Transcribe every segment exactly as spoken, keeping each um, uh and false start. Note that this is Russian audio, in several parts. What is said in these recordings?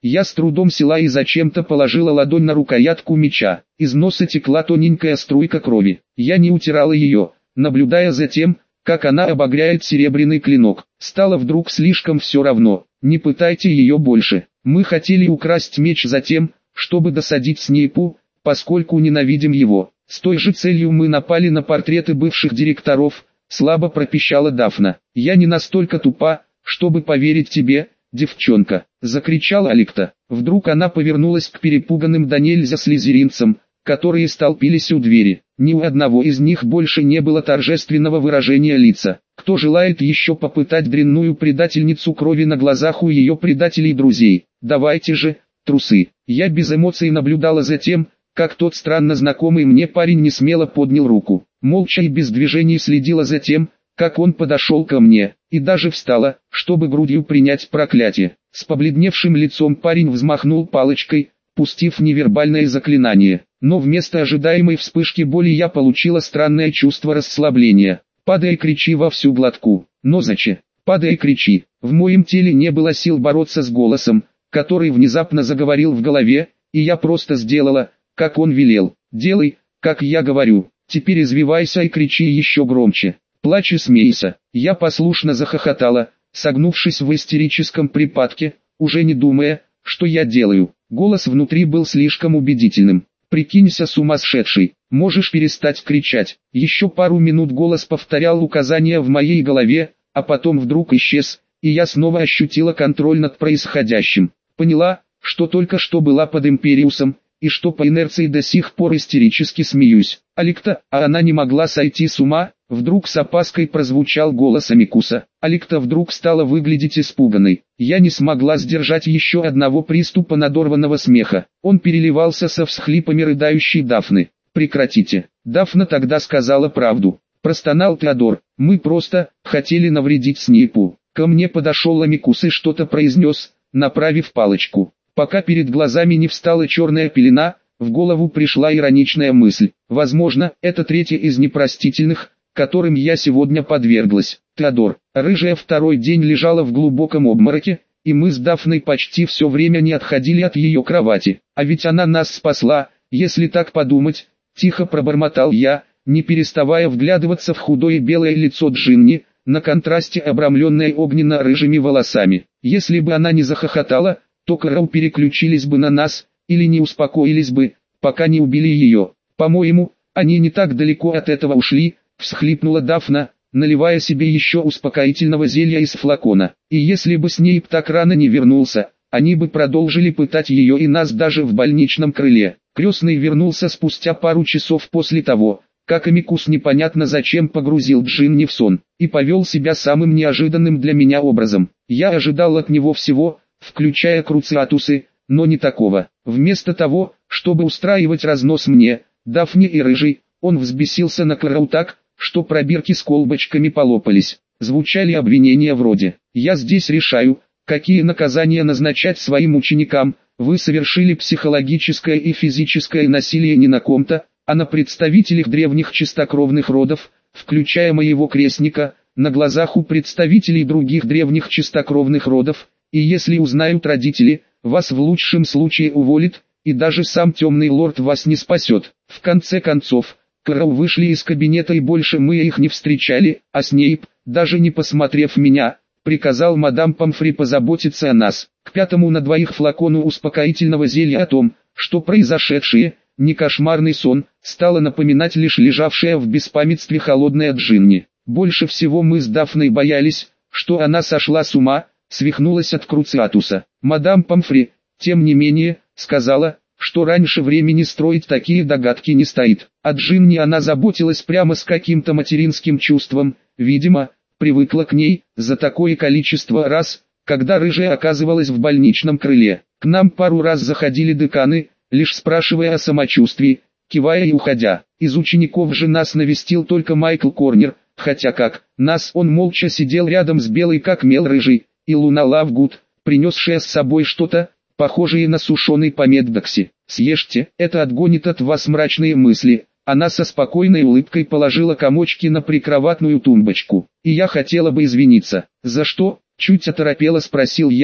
Я с трудом села и зачем-то положила ладонь на рукоятку меча. Из носа текла тоненькая струйка крови. Я не утирала ее, наблюдая за тем, как она обогряет серебряный клинок. Стало вдруг слишком все равно. Не пытайте ее больше. Мы хотели украсть меч затем, чтобы досадить Снейпу, поскольку ненавидим его. С той же целью мы напали на портреты бывших директоров, слабо пропищала Дафна. Я не настолько тупа, чтобы поверить тебе, девчонка, закричал Аликта. Вдруг она повернулась к перепуганным до нельзя слизеринцам, которые столпились у двери. Ни у одного из них больше не было торжественного выражения лица. Кто желает еще попытать дрянную предательницу крови на глазах у ее предателей друзей? Давайте же, трусы. Я без эмоций наблюдала за тем, как тот странно знакомый мне парень несмело поднял руку. Молча и без движений следила за тем, как он подошел ко мне, и даже встала, чтобы грудью принять проклятие. С побледневшим лицом парень взмахнул палочкой, пустив невербальное заклинание. Но вместо ожидаемой вспышки боли я получила странное чувство расслабления. Падай и кричи во всю глотку. Но зачем? Падай и кричи. В моем теле не было сил бороться с голосом, который внезапно заговорил в голове, и я просто сделала, как он велел. Делай, как я говорю. Теперь извивайся и кричи еще громче. Плачь и смейся. Я послушно захохотала, согнувшись в истерическом припадке, уже не думая, что я делаю. Голос внутри был слишком убедительным. Прикинься сумасшедший, можешь перестать кричать. Еще пару минут голос повторял указания в моей голове, а потом вдруг исчез, и я снова ощутила контроль над происходящим. Поняла, что только что была под Империусом, и что по инерции до сих пор истерически смеюсь. Аликта, а она не могла сойти с ума? Вдруг с опаской прозвучал голос Амикуса. Аликта вдруг стала выглядеть испуганной. Я не смогла сдержать еще одного приступа надорванного смеха. Он переливался со всхлипами рыдающей Дафны. «Прекратите». Дафна тогда сказала правду. Простонал Теодор. «Мы просто хотели навредить Снейпу». Ко мне подошел Амикус и что-то произнес, направив палочку. Пока перед глазами не встала черная пелена, в голову пришла ироничная мысль. Возможно, это третья из непростительных, которым я сегодня подверглась. Теодор, рыжая второй день лежала в глубоком обмороке, и мы с Дафной почти все время не отходили от ее кровати. А ведь она нас спасла, если так подумать, тихо пробормотал я, не переставая вглядываться в худое белое лицо Джинни, на контрасте обрамленное огненно-рыжими волосами. Если бы она не захохотала, то Кэрол переключились бы на нас, или не успокоились бы, пока не убили ее. По-моему, они не так далеко от этого ушли, всхлипнула Дафна, наливая себе еще успокоительного зелья из флакона. И если бы Снейп так рано не вернулся, они бы продолжили пытать ее и нас даже в больничном крыле. Крестный вернулся спустя пару часов после того, как Амикус непонятно зачем погрузил Джинни в сон, и повел себя самым неожиданным для меня образом. Я ожидал от него всего, включая круциатусы, но не такого. Вместо того, чтобы устраивать разнос мне, Дафне и Рыжий, он взбесился на Кэрол так, что пробирки с колбочками полопались. Звучали обвинения вроде: «Я здесь решаю, какие наказания назначать своим ученикам, вы совершили психологическое и физическое насилие не на ком-то, а на представителях древних чистокровных родов, включая моего крестника, на глазах у представителей других древних чистокровных родов, и если узнают родители, вас в лучшем случае уволят, и даже сам темный лорд вас не спасет». В конце концов, Кэрол вышли из кабинета и больше мы их не встречали, а Снейп, даже не посмотрев меня, приказал мадам Помфри позаботиться о нас. К пятому на двоих флакону успокоительного зелья о том, что произошедшее, не кошмарный сон, стало напоминать лишь лежавшая в беспамятстве холодная Джинни. Больше всего мы с Дафной боялись, что она сошла с ума, свихнулась от круциатуса. Мадам Помфри, тем не менее, сказала, что раньше времени строить такие догадки не стоит. О Джинни она заботилась прямо с каким-то материнским чувством, видимо, привыкла к ней, за такое количество раз, когда рыжая оказывалась в больничном крыле. К нам пару раз заходили деканы, лишь спрашивая о самочувствии, кивая и уходя. Из учеников же нас навестил только Майкл Корнер, хотя как, нас он молча сидел рядом с белой как мел рыжей, и Луна Лавгуд, принесшая с собой что-то, похожее на сушеный помет Дакси. «Съешьте, это отгонит от вас мрачные мысли». Она со спокойной улыбкой положила комочки на прикроватную тумбочку. «И я хотела бы извиниться». «За что?» — чуть оторопело спросил я,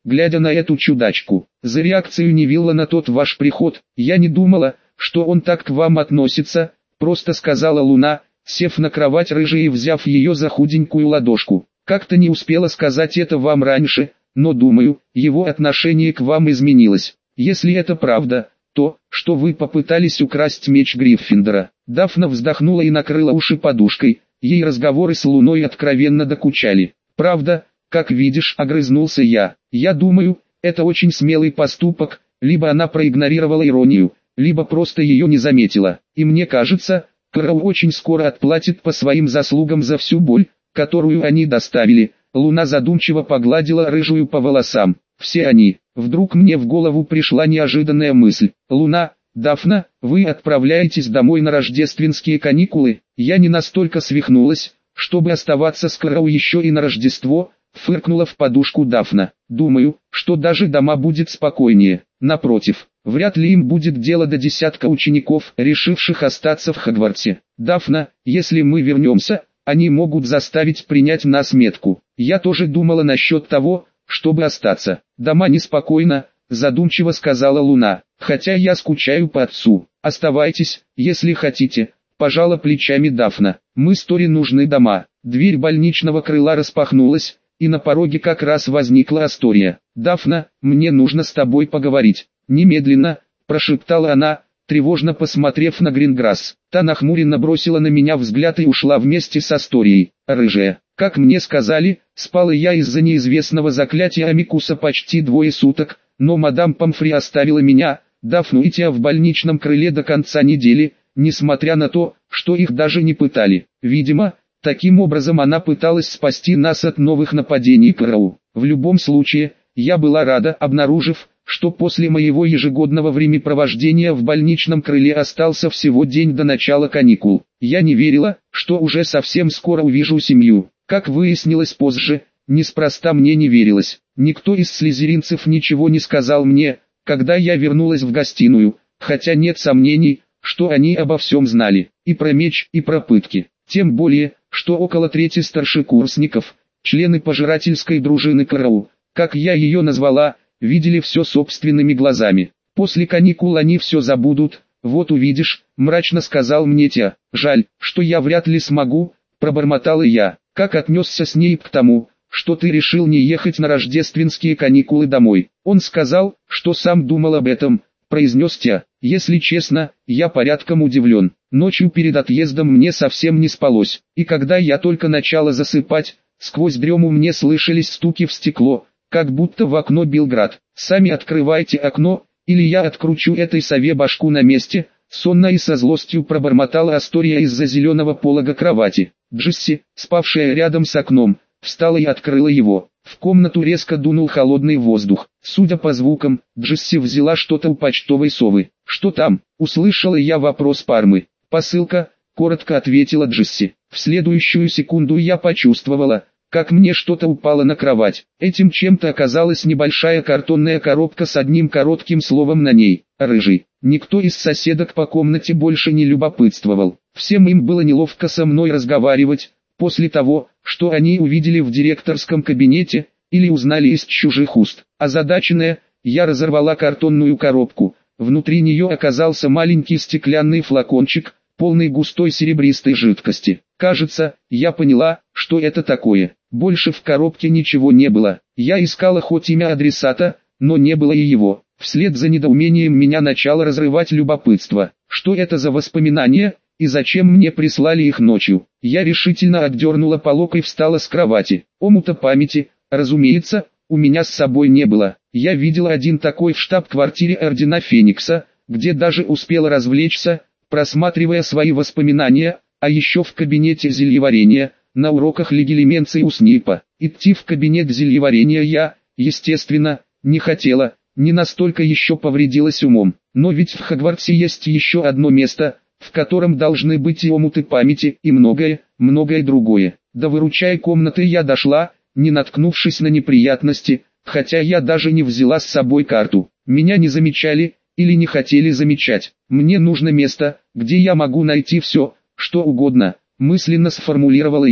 глядя на эту чудачку. За реакцию Невилла на тот ваш приход, я не думала, что он так к вам относится, просто сказала Луна, сев на кровать рыжей и взяв ее за худенькую ладошку. Как-то не успела сказать это вам раньше, но думаю, его отношение к вам изменилось. Если это правда, то, что вы попытались украсть меч Гриффиндора. Дафна вздохнула и накрыла уши подушкой, ей разговоры с Луной откровенно докучали. Правда, как видишь, огрызнулся я. Я думаю, это очень смелый поступок, либо она проигнорировала иронию, либо просто ее не заметила. И мне кажется, Кроу очень скоро отплатит по своим заслугам за всю боль, которую они доставили. Луна задумчиво погладила рыжую по волосам. Все они. Вдруг мне в голову пришла неожиданная мысль. Луна, Дафна, вы отправляетесь домой на рождественские каникулы? Я не настолько свихнулась, чтобы оставаться с Кроу еще и на Рождество, фыркнула в подушку Дафна. Думаю, что даже дома будет спокойнее. Напротив, вряд ли им будет дело до десятка учеников, решивших остаться в Хогвартсе. Дафна, если мы вернемся, они могут заставить принять нас метку. Я тоже думала насчет того, чтобы остаться. Дома неспокойно, задумчиво сказала Луна. Хотя я скучаю по отцу. Оставайтесь, если хотите. Пожала плечами Дафна. Мы с Тори нужны дома. Дверь больничного крыла распахнулась, и на пороге как раз возникла Астория. «Дафна, мне нужно с тобой поговорить». «Немедленно», – прошептала она, тревожно посмотрев на Гринграсс. Та нахмуренно бросила на меня взгляд и ушла вместе с Асторией. Рыжая. Как мне сказали, спала я из-за неизвестного заклятия Амикуса почти двое суток, но мадам Помфри оставила меня, Дафну и Тиа в больничном крыле до конца недели, несмотря на то, что их даже не пытали. Видимо, таким образом она пыталась спасти нас от новых нападений Кроу. В любом случае, я была рада, обнаружив, что после моего ежегодного времяпровождения в больничном крыле остался всего день до начала каникул. Я не верила, что уже совсем скоро увижу семью. Как выяснилось позже, неспроста мне не верилось. Никто из слизеринцев ничего не сказал мне, когда я вернулась в гостиную, хотя нет сомнений, что они обо всем знали, и про меч, и про пытки. Тем более, что около трети старшекурсников, члены пожирательской дружины Кроу, как я ее назвала, видели все собственными глазами. После каникул они все забудут, вот увидишь, мрачно сказал мне Тиа. Жаль, что я вряд ли смогу, пробормотала я. Как отнесся Снейп к тому, что ты решил не ехать на рождественские каникулы домой? Он сказал, что сам думал об этом, произнес Тиа. Если честно, я порядком удивлен. Ночью перед отъездом мне совсем не спалось, и когда я только начала засыпать, сквозь дрему мне слышались стуки в стекло, как будто в окно бил град. Сами открывайте окно, или я откручу этой сове башку на месте, сонно и со злостью пробормотала Астория из-за зеленого полога кровати. Джесси, спавшая рядом с окном, встала и открыла его. В комнату резко дунул холодный воздух. Судя по звукам, Джесси взяла что-то у почтовой совы. «Что там?» – услышала я вопрос Пармы. «Посылка», – коротко ответила Джесси. В следующую секунду я почувствовала, как мне что-то упало на кровать. Этим чем-то оказалась небольшая картонная коробка с одним коротким словом на ней. «Рыжий». Никто из соседок по комнате больше не любопытствовал. Всем им было неловко со мной разговаривать, после того, что они увидели в директорском кабинете, или узнали из чужих уст. Озадаченная, я разорвала картонную коробку. Внутри нее оказался маленький стеклянный флакончик, полный густой серебристой жидкости. Кажется, я поняла, что это такое. Больше в коробке ничего не было. Я искала хоть имя адресата, но не было и его. Вслед за недоумением меня начало разрывать любопытство. Что это за воспоминания, и зачем мне прислали их ночью? Я решительно отдернула полог и встала с кровати. Омута памяти, разумеется, у меня с собой не было. Я видела один такой в штаб-квартире Ордена Феникса, где даже успела развлечься, просматривая свои воспоминания, а еще в кабинете зельеварения, на уроках легилименции у Снейпа. Идти в кабинет зельеварения я, естественно, не хотела, не настолько еще повредилась умом. Но ведь в Хогвартсе есть еще одно место, в котором должны быть и омуты памяти, и многое, многое другое. До выручай комнаты я дошла, не наткнувшись на неприятности, хотя я даже не взяла с собой карту. Меня не замечали, или не хотели замечать. Мне нужно место, где я могу найти все, что угодно, мысленно сформулировала я.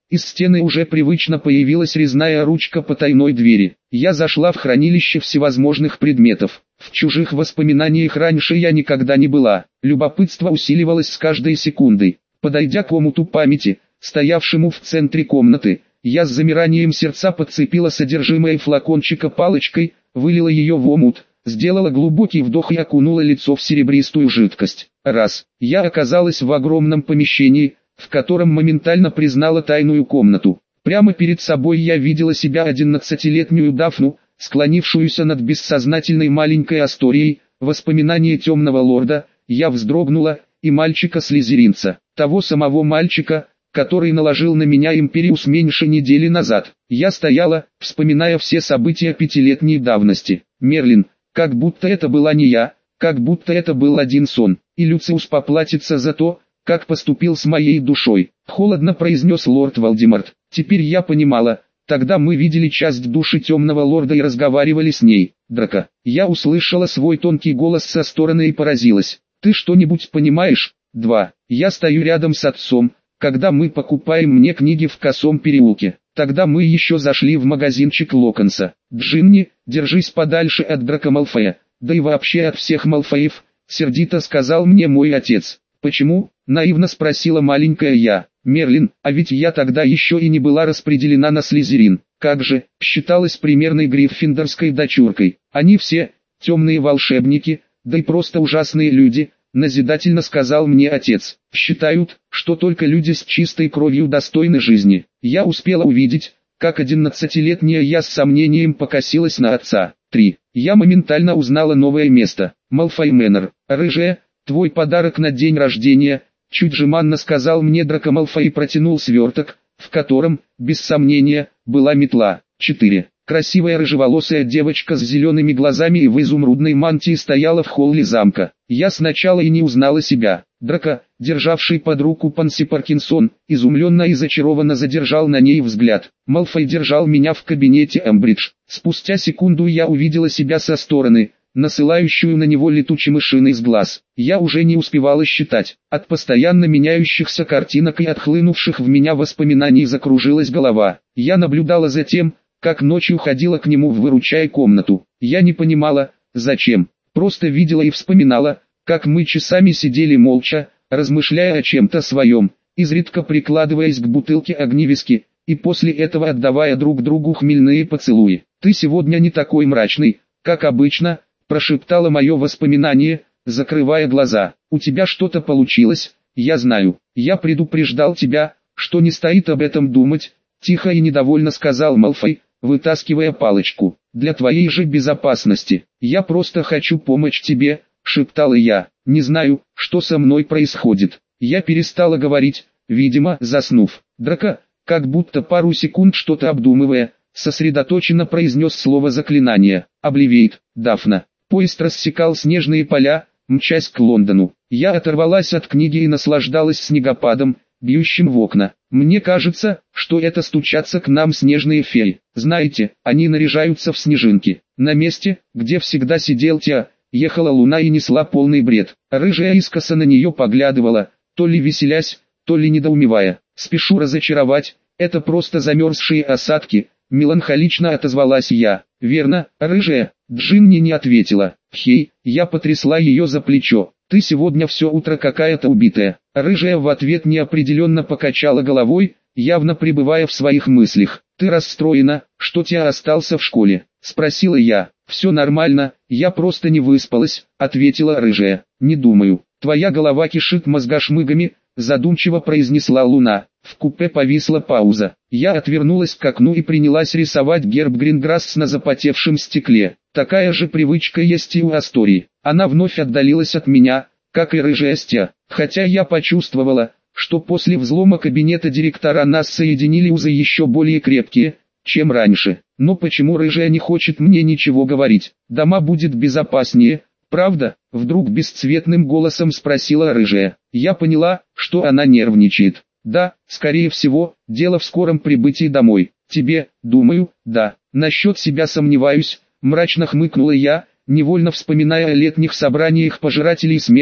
Из стены уже привычно появилась резная ручка потайной двери. Я зашла в хранилище всевозможных предметов. В чужих воспоминаниях раньше я никогда не была. Любопытство усиливалось с каждой секундой. Подойдя к омуту памяти, стоявшему в центре комнаты, я с замиранием сердца подцепила содержимое флакончика палочкой, вылила ее в омут, сделала глубокий вдох и окунула лицо в серебристую жидкость. Раз. Я оказалась в огромном помещении, в котором моментально признала тайную комнату. Прямо перед собой я видела себя одиннадцатилетнюю Дафну, склонившуюся над бессознательной маленькой Асторией. Воспоминание темного лорда, я вздрогнула, и мальчика-слизеринца, того самого мальчика, который наложил на меня Империус меньше недели назад. Я стояла, вспоминая все события пятилетней давности. Мерлин, как будто это была не я, как будто это был один сон, и Люциус поплатится за то, как поступил с моей душой. Холодно произнес лорд Волдеморт. Теперь я понимала, тогда мы видели часть души темного лорда и разговаривали с ней. Драко. Я услышала свой тонкий голос со стороны и поразилась. Ты что-нибудь понимаешь? Два. Я стою рядом с отцом, когда мы покупаем мне книги в Косом переулке. Тогда мы еще зашли в магазинчик Локонса. Джинни, держись подальше от Драко Малфоя, да и вообще от всех Малфоев, сердито сказал мне мой отец. Почему? Наивно спросила маленькая я. Мерлин, а ведь я тогда еще и не была распределена на Слизерин. Как же, считалась примерной гриффиндорской дочуркой. Они все, темные волшебники, да и просто ужасные люди, назидательно сказал мне отец. Считают, что только люди с чистой кровью достойны жизни. Я успела увидеть, как одиннадцатилетняя я с сомнением покосилась на отца. Три. Я моментально узнала новое место. Малфой Мэннер. Рыжая, твой подарок на день рождения, чуть жеманно сказал мне Драко Малфой и протянул сверток, в котором, без сомнения, была метла. Четыре. Красивая рыжеволосая девочка с зелеными глазами и в изумрудной мантии стояла в холле замка. Я сначала и не узнала себя. Драко, державший под руку Панси Паркинсон, изумленно и зачарованно задержал на ней взгляд. Малфой держал меня в кабинете Эмбридж. Спустя секунду я увидела себя со стороны, насылающую на него летучей мышиной из глаз. Я уже не успевала считать. От постоянно меняющихся картинок и отхлынувших в меня воспоминаний закружилась голова. Я наблюдала за тем, как ночью ходила к нему в выручай комнату. Я не понимала, зачем, просто видела и вспоминала, как мы часами сидели молча, размышляя о чем-то своем, изредка прикладываясь к бутылке огневиски, и после этого отдавая друг другу хмельные поцелуи. «Ты сегодня не такой мрачный, как обычно», прошептало мое воспоминание, закрывая глаза. «У тебя что-то получилось, я знаю. Я предупреждал тебя, что не стоит об этом думать», тихо и недовольно сказал Малфой, вытаскивая палочку. «Для твоей же безопасности. Я просто хочу помочь тебе», шептала я. «Не знаю, что со мной происходит». Я перестала говорить, видимо, заснув. Драко, как будто пару секунд что-то обдумывая, сосредоточенно произнес слово заклинания. «Обливейт, Дафна». Поезд рассекал снежные поля, мчась к Лондону. Я оторвалась от книги и наслаждалась снегопадом, бьющим в окна. Мне кажется, что это стучатся к нам снежные феи. Знаете, они наряжаются в снежинки. На месте, где всегда сидел Теа, ехала луна и несла полный бред. Рыжая искоса на нее поглядывала, то ли веселясь, то ли недоумевая. «Спешу разочаровать, это просто замерзшие осадки», меланхолично отозвалась я. «Верно, рыжая?» Джинни не ответила. «Хей», я потрясла ее за плечо. «Ты сегодня все утро какая-то убитая». Рыжая в ответ неопределенно покачала головой, явно пребывая в своих мыслях. «Ты расстроена, что Теа остался в школе?» Спросила я. «Все нормально, я просто не выспалась», ответила рыжая. «Не думаю. Твоя голова кишит мозгошмыгами», задумчиво произнесла луна. В купе повисла пауза. Я отвернулась к окну и принялась рисовать герб Гринграсс на запотевшем стекле. Такая же привычка есть и у Астории. Она вновь отдалилась от меня, как и рыжая Стя. Хотя я почувствовала, что после взлома кабинета директора нас соединили узы еще более крепкие, чем раньше. Но почему рыжая не хочет мне ничего говорить? Дома будет безопаснее, правда? Вдруг бесцветным голосом спросила рыжая. Я поняла, что она нервничает. Да, скорее всего, дело в скором прибытии домой. Тебе, думаю, да. Насчет себя сомневаюсь, мрачно хмыкнула я, невольно вспоминая о летних собраниях пожирателей смерти,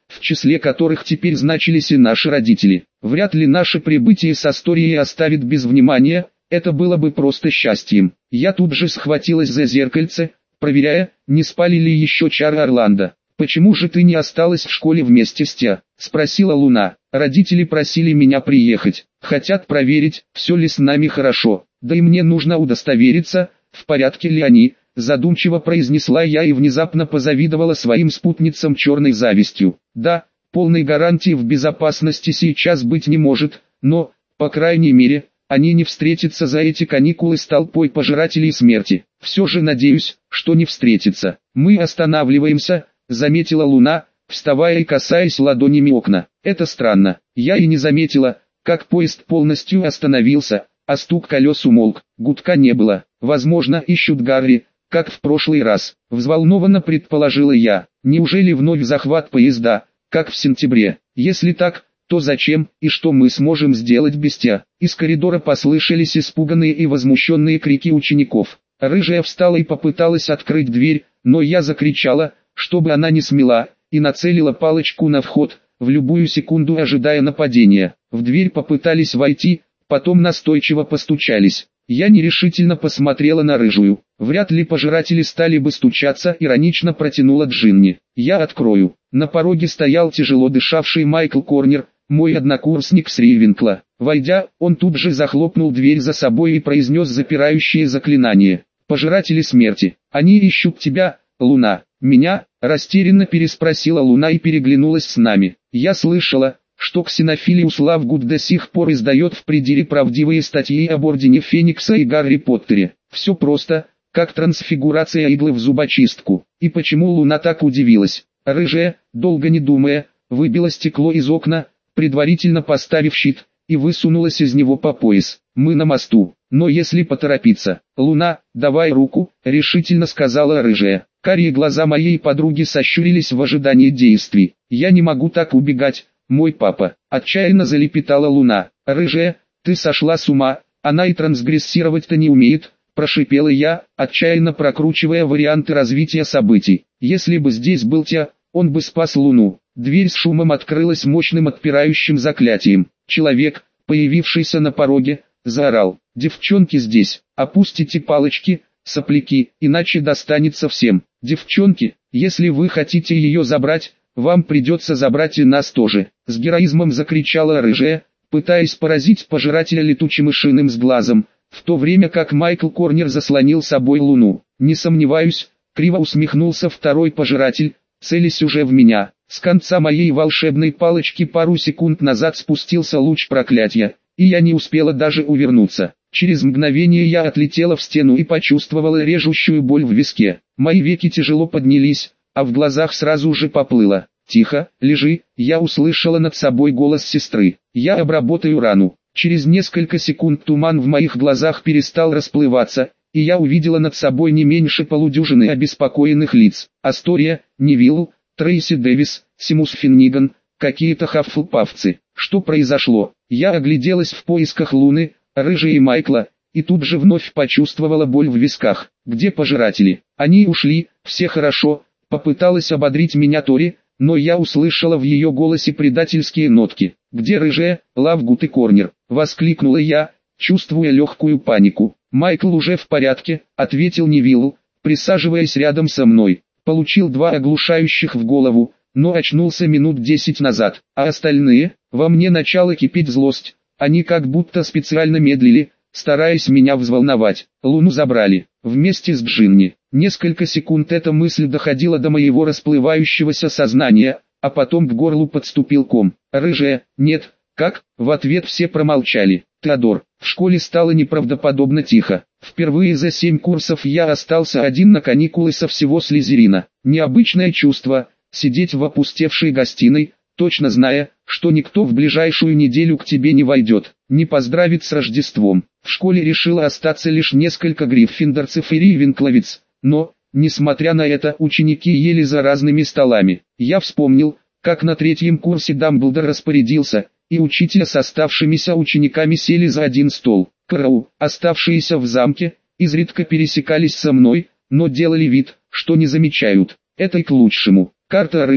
в числе которых теперь значились и наши родители. Вряд ли наше прибытие с Асторией оставит без внимания, это было бы просто счастьем. Я тут же схватилась за зеркальце, проверяя, не спали ли еще чары Орландо. «Почему же ты не осталась в школе вместе с Тя?» – спросила Луна. «Родители просили меня приехать. Хотят проверить, все ли с нами хорошо. Да и мне нужно удостовериться, в порядке ли они», – задумчиво произнесла я и внезапно позавидовала своим спутницам черной завистью. «Да, полной гарантии в безопасности сейчас быть не может, но, по крайней мере, они не встретятся за эти каникулы с толпой пожирателей смерти. Все же надеюсь, что не встретятся. Мы останавливаемся», — заметила Луна, вставая и касаясь ладонями окна. «Это странно. Я и не заметила, как поезд полностью остановился, а стук колес умолк. Гудка не было. Возможно, ищут Гарри, как в прошлый раз», — взволнованно предположила я. «Неужели вновь захват поезда, как в сентябре? Если так, то зачем и что мы сможем сделать без Тя?» Из коридора послышались испуганные и возмущенные крики учеников. Рыжая встала и попыталась открыть дверь, но я закричала, чтобы она не смела, и нацелила палочку на вход, в любую секунду ожидая нападения. В дверь попытались войти, потом настойчиво постучались. Я нерешительно посмотрела на Рыжую. «Вряд ли пожиратели стали бы стучаться», — иронично протянула Джинни. «Я открою». На пороге стоял тяжело дышавший Майкл Корнер, мой однокурсник с Рейвенкла. Войдя, он тут же захлопнул дверь за собой и произнес запирающее заклинание. «Пожиратели смерти, они ищут тебя, Луна». «Меня?» – растерянно переспросила Луна и переглянулась с нами. «Я слышала, что Ксенофилиус Лавгуд до сих пор издает в придире правдивые статьи об Ордене Феникса и Гарри Поттере. Все просто, как трансфигурация иглы в зубочистку». И почему Луна так удивилась? Рыжая, долго не думая, выбила стекло из окна, предварительно поставив щит, и высунулась из него по пояс. «Мы на мосту, но если поторопиться...» «Луна, давай руку», — решительно сказала Рыжая. Карие глаза моей подруги сощурились в ожидании действий. «Я не могу так убегать, мой папа», — отчаянно залепетала Луна. «Рыжая, ты сошла с ума, она и трансгрессировать-то не умеет», — прошипела я, отчаянно прокручивая варианты развития событий. «Если бы здесь был Тя, он бы спас Луну». Дверь с шумом открылась мощным отпирающим заклятием. Человек, появившийся на пороге, заорал: «Девчонки здесь, опустите палочки, сопляки, иначе достанется всем. Девчонки, если вы хотите ее забрать, вам придется забрать и нас тоже», — с героизмом закричала Рыжая, пытаясь поразить пожирателя летучим мышиным с глазом, в то время как Майкл Корнер заслонил собой Луну. «Не сомневаюсь», — криво усмехнулся второй пожиратель, целясь уже в меня. С конца моей волшебной палочки пару секунд назад спустился луч проклятия, и я не успела даже увернуться. Через мгновение я отлетела в стену и почувствовала режущую боль в виске. Мои веки тяжело поднялись, а в глазах сразу же поплыло. «Тихо, лежи», я услышала над собой голос сестры. «Я обработаю рану». Через несколько секунд туман в моих глазах перестал расплываться, и я увидела над собой не меньше полудюжины обеспокоенных лиц. Астория, Невилл, Трейси Дэвис, Симус Финниган, какие-то хаффлпафцы. Что произошло? Я огляделась в поисках Луны, Рыжей и Майкла, и тут же вновь почувствовала боль в висках. «Где пожиратели? Они ушли, все хорошо», — попыталась ободрить меня Тори, но я услышала в ее голосе предательские нотки. «Где Рыжая, Лавгуд и Корнер?» — воскликнула я, чувствуя легкую панику. «Майкл уже в порядке», — ответил Невилл, присаживаясь рядом со мной. «Получил два оглушающих в голову, но очнулся минут десять назад, а остальные?» Во мне начала кипеть злость, они как будто специально медлили, стараясь меня взволновать. Луну забрали, вместе с Джинни. Несколько секунд эта мысль доходила до моего расплывающегося сознания, а потом к горлу подступил ком. «Рыжая, нет, как?» В ответ все промолчали. «Теодор». В школе стало неправдоподобно тихо. Впервые за семь курсов я остался один на каникулы со всего Слизерина. Необычное чувство, сидеть в опустевшей гостиной, точно зная, что никто в ближайшую неделю к тебе не войдет, не поздравит с Рождеством. В школе решила остаться лишь несколько гриффиндорцев и ривенкловиц, но, несмотря на это, ученики ели за разными столами. Я вспомнил, как на третьем курсе Дамблдор распорядился, и учителя с оставшимися учениками сели за один стол. Кроу, оставшиеся в замке, изредка пересекались со мной, но делали вид, что не замечают. Это и к лучшему. Карта Рыжий,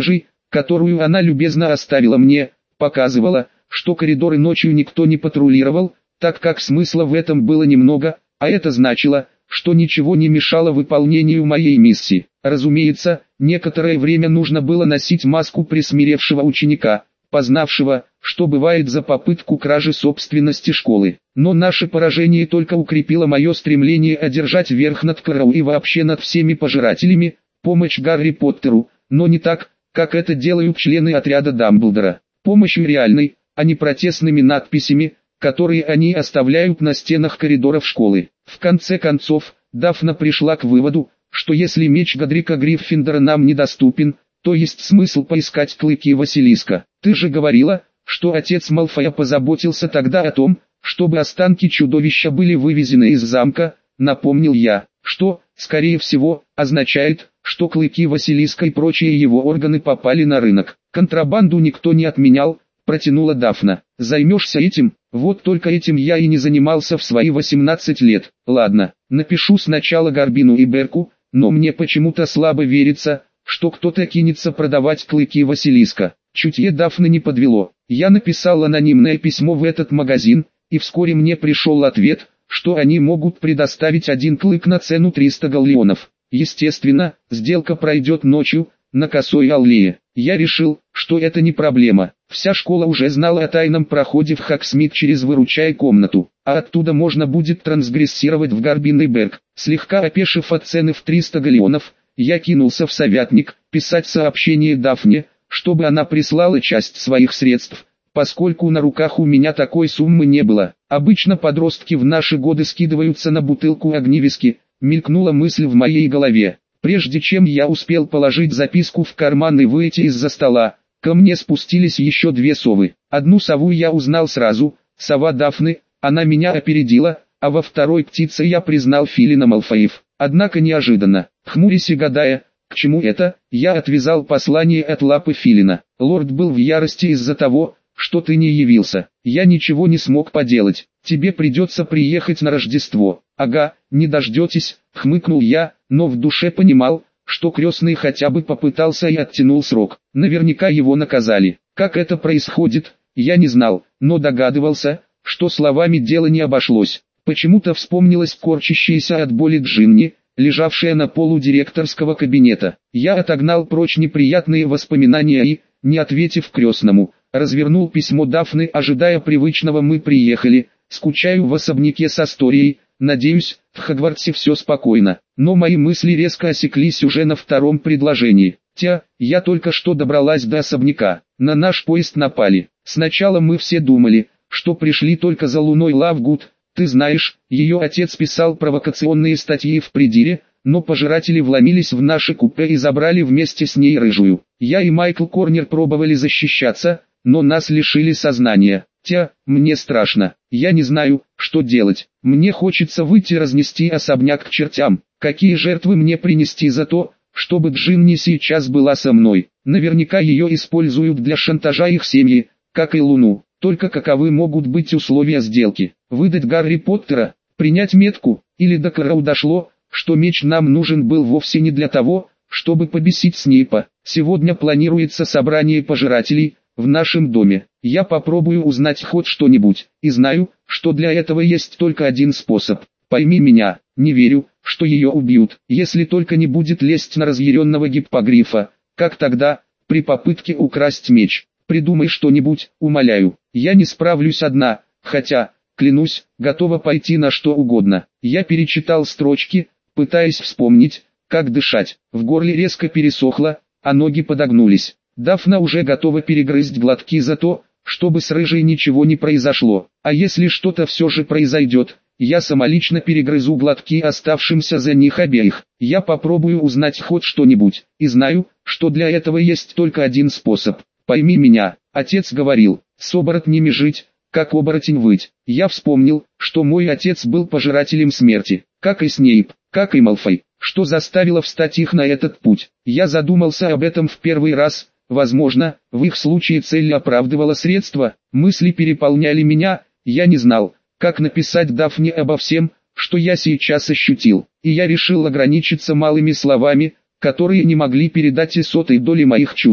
которую она любезно оставила мне, показывала, что коридоры ночью никто не патрулировал, так как смысла в этом было немного, а это значило, что ничего не мешало выполнению моей миссии. Разумеется, некоторое время нужно было носить маску присмиревшего ученика, познавшего, что бывает за попытку кражи собственности школы. Но наше поражение только укрепило мое стремление одержать верх над Кэрол и вообще над всеми пожирателями, помощь Гарри Поттеру, но не так, как это делают члены отряда Дамблдора. Помощью реальной, а не протестными надписями, которые они оставляют на стенах коридоров школы. В конце концов, Дафна пришла к выводу, что если меч Годрика Гриффиндора нам недоступен, то есть смысл поискать клыки Василиска. Ты же говорила, что отец Малфоя позаботился тогда о том, чтобы останки чудовища были вывезены из замка, напомнил я, что, скорее всего, означает, что клыки Василиска и прочие его органы попали на рынок. Контрабанду никто не отменял, протянула Дафна. Займешься этим? Вот только этим я и не занимался в свои восемнадцать лет. Ладно, напишу сначала Горбину и Берку, но мне почему-то слабо верится, что кто-то кинется продавать клыки Василиска. Чутье Дафны не подвело. Я написал анонимное письмо в этот магазин, и вскоре мне пришел ответ, что они могут предоставить один клык на цену триста галлеонов. Естественно, сделка пройдет ночью, на Косой аллее. Я решил, что это не проблема. Вся школа уже знала о тайном проходе в Хогсмит через выручай комнату, а оттуда можно будет трансгрессировать в Горбинный Берг. Слегка опешив от цены в триста галлеонов, я кинулся в Советник, писать сообщение Дафне, чтобы она прислала часть своих средств, поскольку на руках у меня такой суммы не было. Обычно подростки в наши годы скидываются на бутылку огневиски, мелькнула мысль в моей голове. Прежде чем я успел положить записку в карман и выйти из-за стола, ко мне спустились еще две совы. Одну сову я узнал сразу, сова Дафны, она меня опередила, а во второй птице я признал Филина Малфоев. Однако неожиданно, хмурясь и гадая, к чему это, я отвязал послание от лапы Филина. Лорд был в ярости из-за того, что ты не явился. Я ничего не смог поделать. Тебе придется приехать на Рождество. Ага, не дождетесь, хмыкнул я, но в душе понимал, что крестный хотя бы попытался и оттянул срок. Наверняка его наказали. Как это происходит, я не знал, но догадывался, что словами дело не обошлось. Почему-то вспомнилась корчащаяся от боли Джинни, лежавшая на полу директорского кабинета. Я отогнал прочь неприятные воспоминания и, не ответив крестному, развернул письмо Дафны, ожидая привычного «мы приехали», скучаю в особняке с Асторией, надеюсь, в Хогвартсе все спокойно. Но мои мысли резко осеклись уже на втором предложении. Тя, я только что добралась до особняка, на наш поезд напали. Сначала мы все думали, что пришли только за Луной Лавгуд. Ты знаешь, ее отец писал провокационные статьи в придире, но пожиратели вломились в наше купе и забрали вместе с ней рыжую. Я и Майкл Корнер пробовали защищаться, но нас лишили сознания. Тя, мне страшно. Я не знаю, что делать. Мне хочется выйти разнести особняк к чертям. Какие жертвы мне принести за то, чтобы Джинни сейчас была со мной? Наверняка ее используют для шантажа их семьи, как и Луну. Только каковы могут быть условия сделки? Выдать Гарри Поттера, принять метку, или до Кэрол дошло, что меч нам нужен был вовсе не для того, чтобы побесить Снейпа. Сегодня планируется собрание пожирателей в нашем доме. Я попробую узнать хоть что-нибудь, и знаю, что для этого есть только один способ. Пойми меня, не верю, что ее убьют, если только не будет лезть на разъяренного гиппогрифа, как тогда, при попытке украсть меч. Придумай что-нибудь, умоляю. Я не справлюсь одна, хотя, клянусь, готова пойти на что угодно. Я перечитал строчки, пытаясь вспомнить, как дышать. В горле резко пересохло, а ноги подогнулись. Дафна уже готова перегрызть глотки за то, чтобы с рыжей ничего не произошло. А если что-то все же произойдет, я самолично перегрызу глотки оставшимся за них обеих. Я попробую узнать хоть что-нибудь, и знаю, что для этого есть только один способ. Пойми меня, отец говорил, с оборотнями жить, как оборотень выть. Я вспомнил, что мой отец был пожирателем смерти, как и Снейп, как и Малфой. Что заставило встать их на этот путь? Я задумался об этом в первый раз. Возможно, в их случае цель оправдывала средства. Мысли переполняли меня. Я не знал, как написать Дафне обо всем, что я сейчас ощутил. И я решил ограничиться малыми словами, которые не могли передать и сотой доли моих чувств.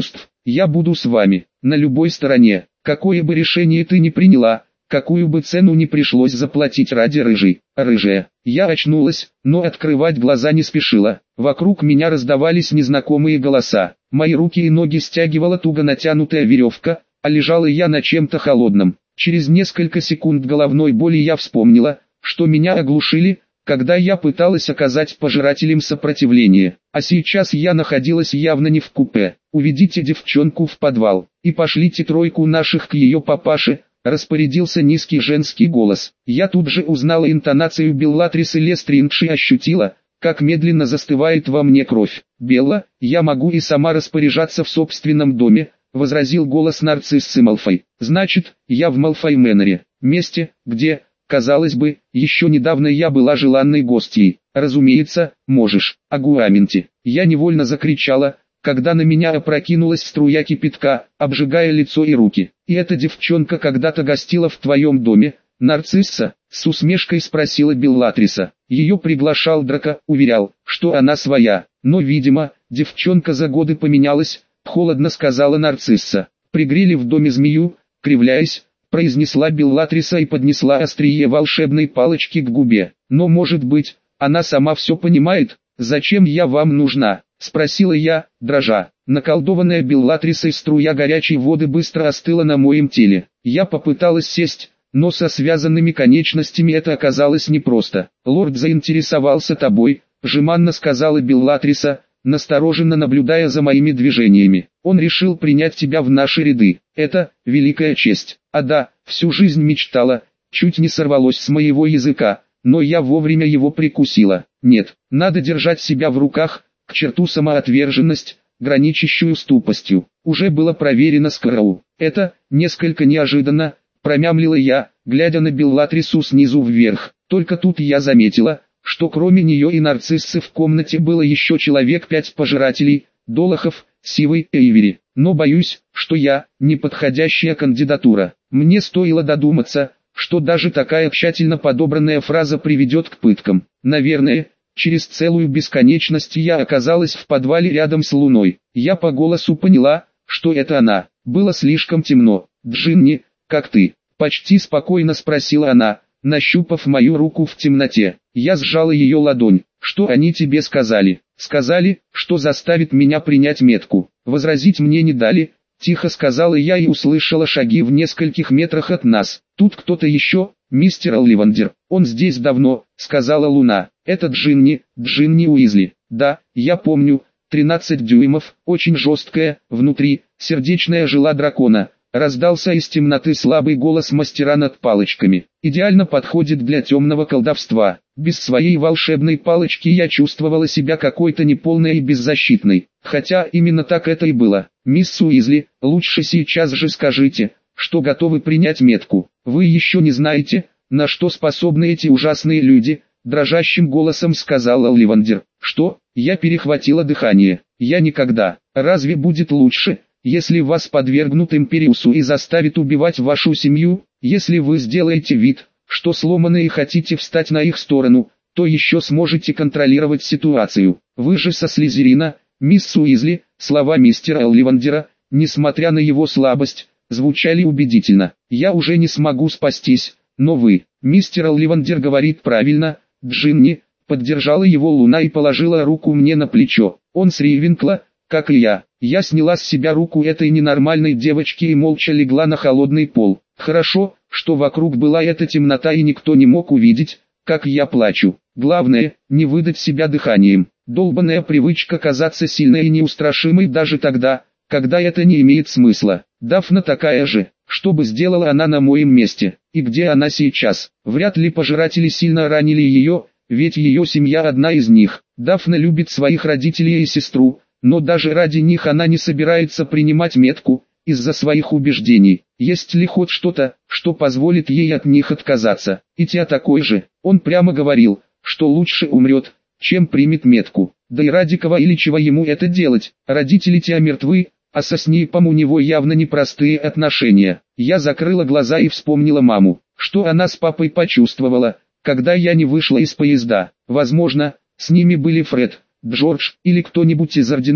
я буду с вами, на любой стороне, какое бы решение ты ни приняла, какую бы цену ни пришлось заплатить ради рыжей, рыжая. Я очнулась, но открывать глаза не спешила. Вокруг меня раздавались незнакомые голоса. Мои руки и ноги стягивала туго натянутая веревка, а лежала я на чем-то холодном. Через несколько секунд головной боли я вспомнила, что меня оглушили, когда я пыталась оказать пожирателям сопротивление. А сейчас я находилась явно не в купе. «Уведите девчонку в подвал, и пошлите тройку наших к ее папаше», распорядился низкий женский голос. Я тут же узнала интонацию Беллатрисы Лестрингши и ощутила, как медленно застывает во мне кровь. «Белла, я могу и сама распоряжаться в собственном доме», возразил голос нарциссы Малфой. «Значит, я в Малфой Мэннере, месте, где, казалось бы, еще недавно я была желанной гостьей. Разумеется, можешь, Агуаменти». Я невольно закричала, когда на меня опрокинулась струя кипятка, обжигая лицо и руки. «И эта девчонка когда-то гостила в твоем доме, нарцисса?» С усмешкой спросила Беллатриса. Ее приглашал Драко, уверял, что она своя. Но, видимо, девчонка за годы поменялась, холодно сказала нарцисса. «Пригрели в доме змею», кривляясь, произнесла Беллатриса и поднесла острие волшебной палочки к губе. «Но, может быть, она сама все понимает? Зачем я вам нужна?» Спросила я, дрожа. Наколдованная Беллатрисой струя горячей воды быстро остыла на моем теле. Я попыталась сесть, но со связанными конечностями это оказалось непросто. «Лорд заинтересовался тобой», жеманно сказала Беллатриса, настороженно наблюдая за моими движениями. «Он решил принять тебя в наши ряды. Это великая честь». «А да, всю жизнь мечтала», чуть не сорвалось с моего языка, но я вовремя его прикусила. «Нет, надо держать себя в руках», к черту самоотверженность, граничащую с тупостью. Уже было проверено с Кроу. «Это, несколько неожиданно», промямлила я, глядя на Беллатрису снизу вверх. Только тут я заметила, что кроме нее и нарциссы в комнате было еще человек пять пожирателей, Долохов, Сивый, Эйвери. Но боюсь, что я, неподходящая кандидатура. Мне стоило додуматься, что даже такая тщательно подобранная фраза приведет к пыткам. Наверное, через целую бесконечность я оказалась в подвале рядом с Луной. Я по голосу поняла, что это она. Было слишком темно. «Джинни, как ты?» Почти спокойно спросила она, нащупав мою руку в темноте. Я сжала ее ладонь. «Что они тебе сказали?» «Сказали, что заставит меня принять метку». Возразить мне не дали. Тихо сказала я и услышала шаги в нескольких метрах от нас. «Тут кто-то еще, мистер Олливандер». «Он здесь давно», сказала Луна. «Это Джинни, Джинни Уизли». «Да, я помню, тринадцать дюймов, очень жесткая, внутри, сердечная жила дракона». Раздался из темноты слабый голос мастера над палочками. «Идеально подходит для темного колдовства». Без своей волшебной палочки я чувствовала себя какой-то неполной и беззащитной. Хотя именно так это и было. «Мисс Уизли, лучше сейчас же скажите, что готовы принять метку. Вы еще не знаете, на что способны эти ужасные люди», дрожащим голосом сказал Олливандер. «Что?» Я перехватила дыхание. «Я никогда. Разве будет лучше, если вас подвергнут Империусу и заставят убивать вашу семью? Если вы сделаете вид, что сломаны и хотите встать на их сторону, то еще сможете контролировать ситуацию. Вы же со Слизерина, мисс Уизли». Слова мистера Олливандера, несмотря на его слабость, звучали убедительно. «Я уже не смогу спастись, но вы». «Мистер Олливандер говорит правильно, Джинни», поддержала его Луна и положила руку мне на плечо. «Он с Ривенкла, как и я». Я сняла с себя руку этой ненормальной девочки и молча легла на холодный пол. Хорошо, что вокруг была эта темнота и никто не мог увидеть, как я плачу. Главное, не выдать себя дыханием. Долбанная привычка казаться сильной и неустрашимой даже тогда, когда это не имеет смысла. Дафна такая же. Что бы сделала она на моем месте? И где она сейчас? Вряд ли пожиратели сильно ранили ее, ведь ее семья одна из них. Дафна любит своих родителей и сестру, но даже ради них она не собирается принимать метку, из-за своих убеждений. Есть ли хоть что-то, что позволит ей от них отказаться? И Тиа такой же. Он прямо говорил, что лучше умрет, чем примет метку. Да и ради кого или чего ему это делать? Родители Тиа мертвы, а со Снейпом у него явно непростые отношения. Я закрыла глаза и вспомнила маму. Что она с папой почувствовала, когда я не вышла из поезда? Возможно, с ними были Фред, Джордж или кто-нибудь из Ордена,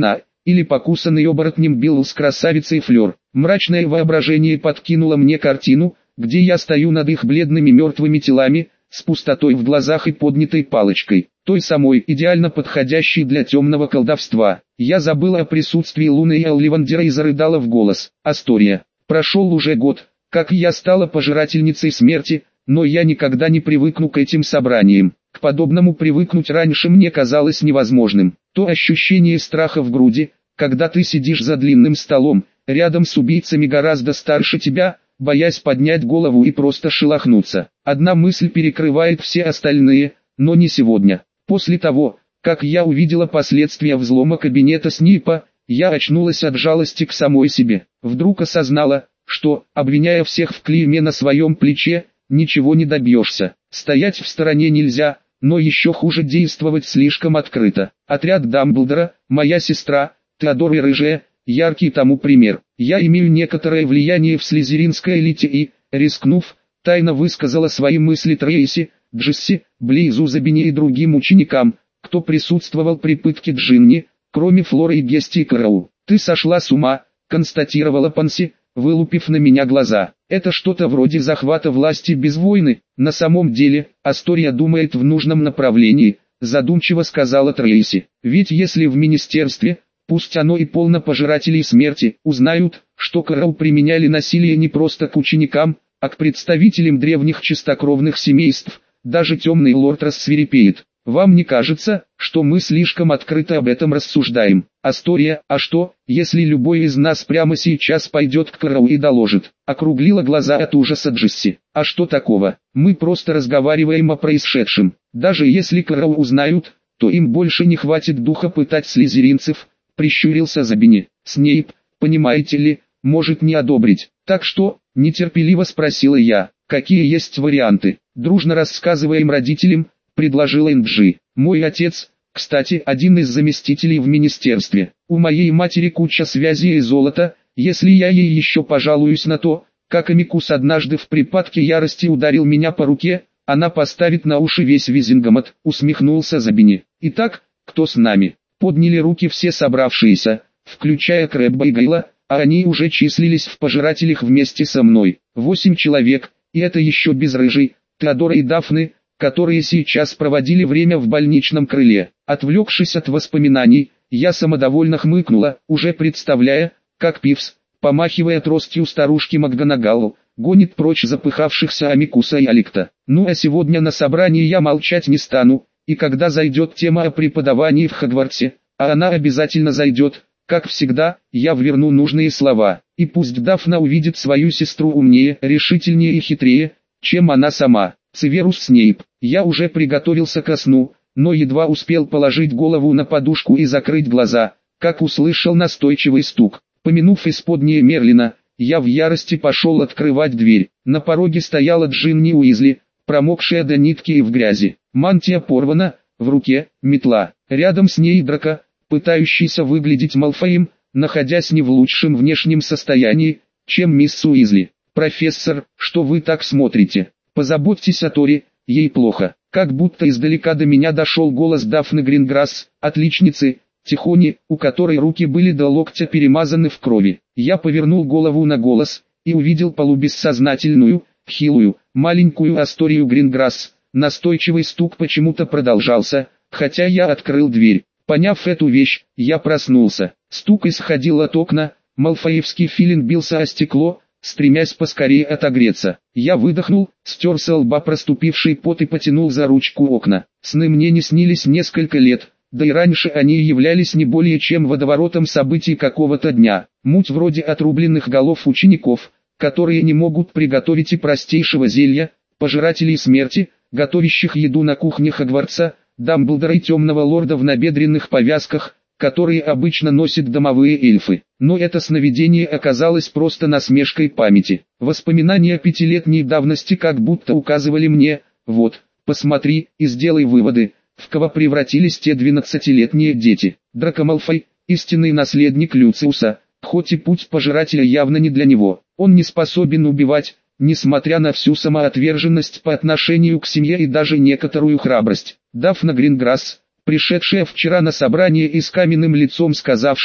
или покусанный оборотнем Билл с красавицей Флёр. Мрачное воображение подкинуло мне картину, где я стою над их бледными мертвыми телами, с пустотой в глазах и поднятой палочкой, той самой идеально подходящей для темного колдовства. Я забыла о присутствии Луны и Олливандера и зарыдала в голос. Астория. Прошел уже год, как я стала пожирательницей смерти, но я никогда не привыкну к этим собраниям. К подобному привыкнуть раньше мне казалось невозможным. То ощущение страха в груди, когда ты сидишь за длинным столом, рядом с убийцами гораздо старше тебя, боясь поднять голову и просто шелохнуться. Одна мысль перекрывает все остальные, но не сегодня. После того, как я увидела последствия взлома кабинета Снейпа, я очнулась от жалости к самой себе. Вдруг осознала, что, обвиняя всех в клейме на своем плече, ничего не добьешься. Стоять в стороне нельзя, но еще хуже действовать слишком открыто. Отряд Дамблдора, моя сестра, Теодор и Рыжая, яркий тому пример. Я имею некоторое влияние в слизеринской элите и, рискнув, тайно высказала свои мысли Трейси, Джесси, Блейзу Забине и другим ученикам, кто присутствовал при пытке Джинни, кроме Флоры и Гести и Кэрроу. «Ты сошла с ума», — констатировала Панси, вылупив на меня глаза. «Это что-то вроде захвата власти без войны. На самом деле, Астория думает в нужном направлении», — задумчиво сказала Трейси. «Ведь если в министерстве, пусть оно и полно пожирателей смерти, узнают, что Кэрроу применяли насилие не просто к ученикам, а к представителям древних чистокровных семейств, даже темный лорд рассвирепеет. Вам не кажется, что мы слишком открыто об этом рассуждаем? Астория, а что, если любой из нас прямо сейчас пойдет к Кэрроу и доложит?» Округлила глаза от ужаса Джесси. «А что такого? Мы просто разговариваем о происшедшем. Даже если Кэрроу узнают, то им больше не хватит духа пытать слизеринцев», — прищурился Забини. «Снейп, понимаете ли, может не одобрить. Так что?» — нетерпеливо спросила я. «Какие есть варианты?» «Дружно рассказываем родителям», — предложила Энджи. «Мой отец, кстати, один из заместителей в министерстве. У моей матери куча связей и золота, если я ей еще пожалуюсь на то, как Амикус однажды в припадке ярости ударил меня по руке, она поставит на уши весь Визингомот», — усмехнулся Забини. «Итак, кто с нами?» Подняли руки все собравшиеся, включая Крэбба и Гейла, а они уже числились в пожирателях вместе со мной. Восемь человек, и это еще без Рыжей, Теодора и Дафны, которые сейчас проводили время в больничном крыле. Отвлекшись от воспоминаний, я самодовольно хмыкнула, уже представляя, как Пивс, помахивая тростью старушки МакГонагалл, гонит прочь запыхавшихся Амикуса и Аликта. Ну а сегодня на собрании я молчать не стану, и когда зайдет тема о преподавании в Хогвартсе, а она обязательно зайдет, как всегда, я вверну нужные слова, и пусть Дафна увидит свою сестру умнее, решительнее и хитрее, чем она сама. Северус Снейп. Я уже приготовился ко сну, но едва успел положить голову на подушку и закрыть глаза, как услышал настойчивый стук. Помянув исподнее Мерлина, я в ярости пошел открывать дверь. На пороге стояла Джинни Уизли, промокшая до нитки и в грязи. Мантия порвана, в руке метла. Рядом с ней Драко, пытающийся выглядеть Малфоем, находясь не в лучшем внешнем состоянии, чем мисс Уизли. «Профессор, что вы так смотрите? Позаботьтесь о Тори, ей плохо». Как будто издалека до меня дошел голос Дафны Гринграсс, отличницы, тихони, у которой руки были до локтя перемазаны в крови. Я повернул голову на голос, и увидел полубессознательную, хилую, маленькую Асторию Гринграсс. Настойчивый стук почему-то продолжался, хотя я открыл дверь. Поняв эту вещь, я проснулся. Стук исходил от окна, малфоевский филин бился о стекло, стремясь поскорее отогреться. Я выдохнул, стер со лба проступивший пот и потянул за ручку окна. Сны мне не снились несколько лет, да и раньше они являлись не более чем водоворотом событий какого-то дня. Муть вроде отрубленных голов учеников, которые не могут приготовить и простейшего зелья, пожирателей смерти, готовящих еду на кухне Хогвартса, Дамблдора и темного лорда в набедренных повязках, которые обычно носят домовые эльфы. Но это сновидение оказалось просто насмешкой памяти. Воспоминания пятилетней давности как будто указывали мне: вот, посмотри и сделай выводы, в кого превратились те двенадцатилетние дети. Драко Малфой, истинный наследник Люциуса, хоть и путь пожирателя явно не для него. Он не способен убивать, несмотря на всю самоотверженность по отношению к семье и даже некоторую храбрость. Дафна Гринграсс, пришедшая вчера на собрание и с каменным лицом сказавшая: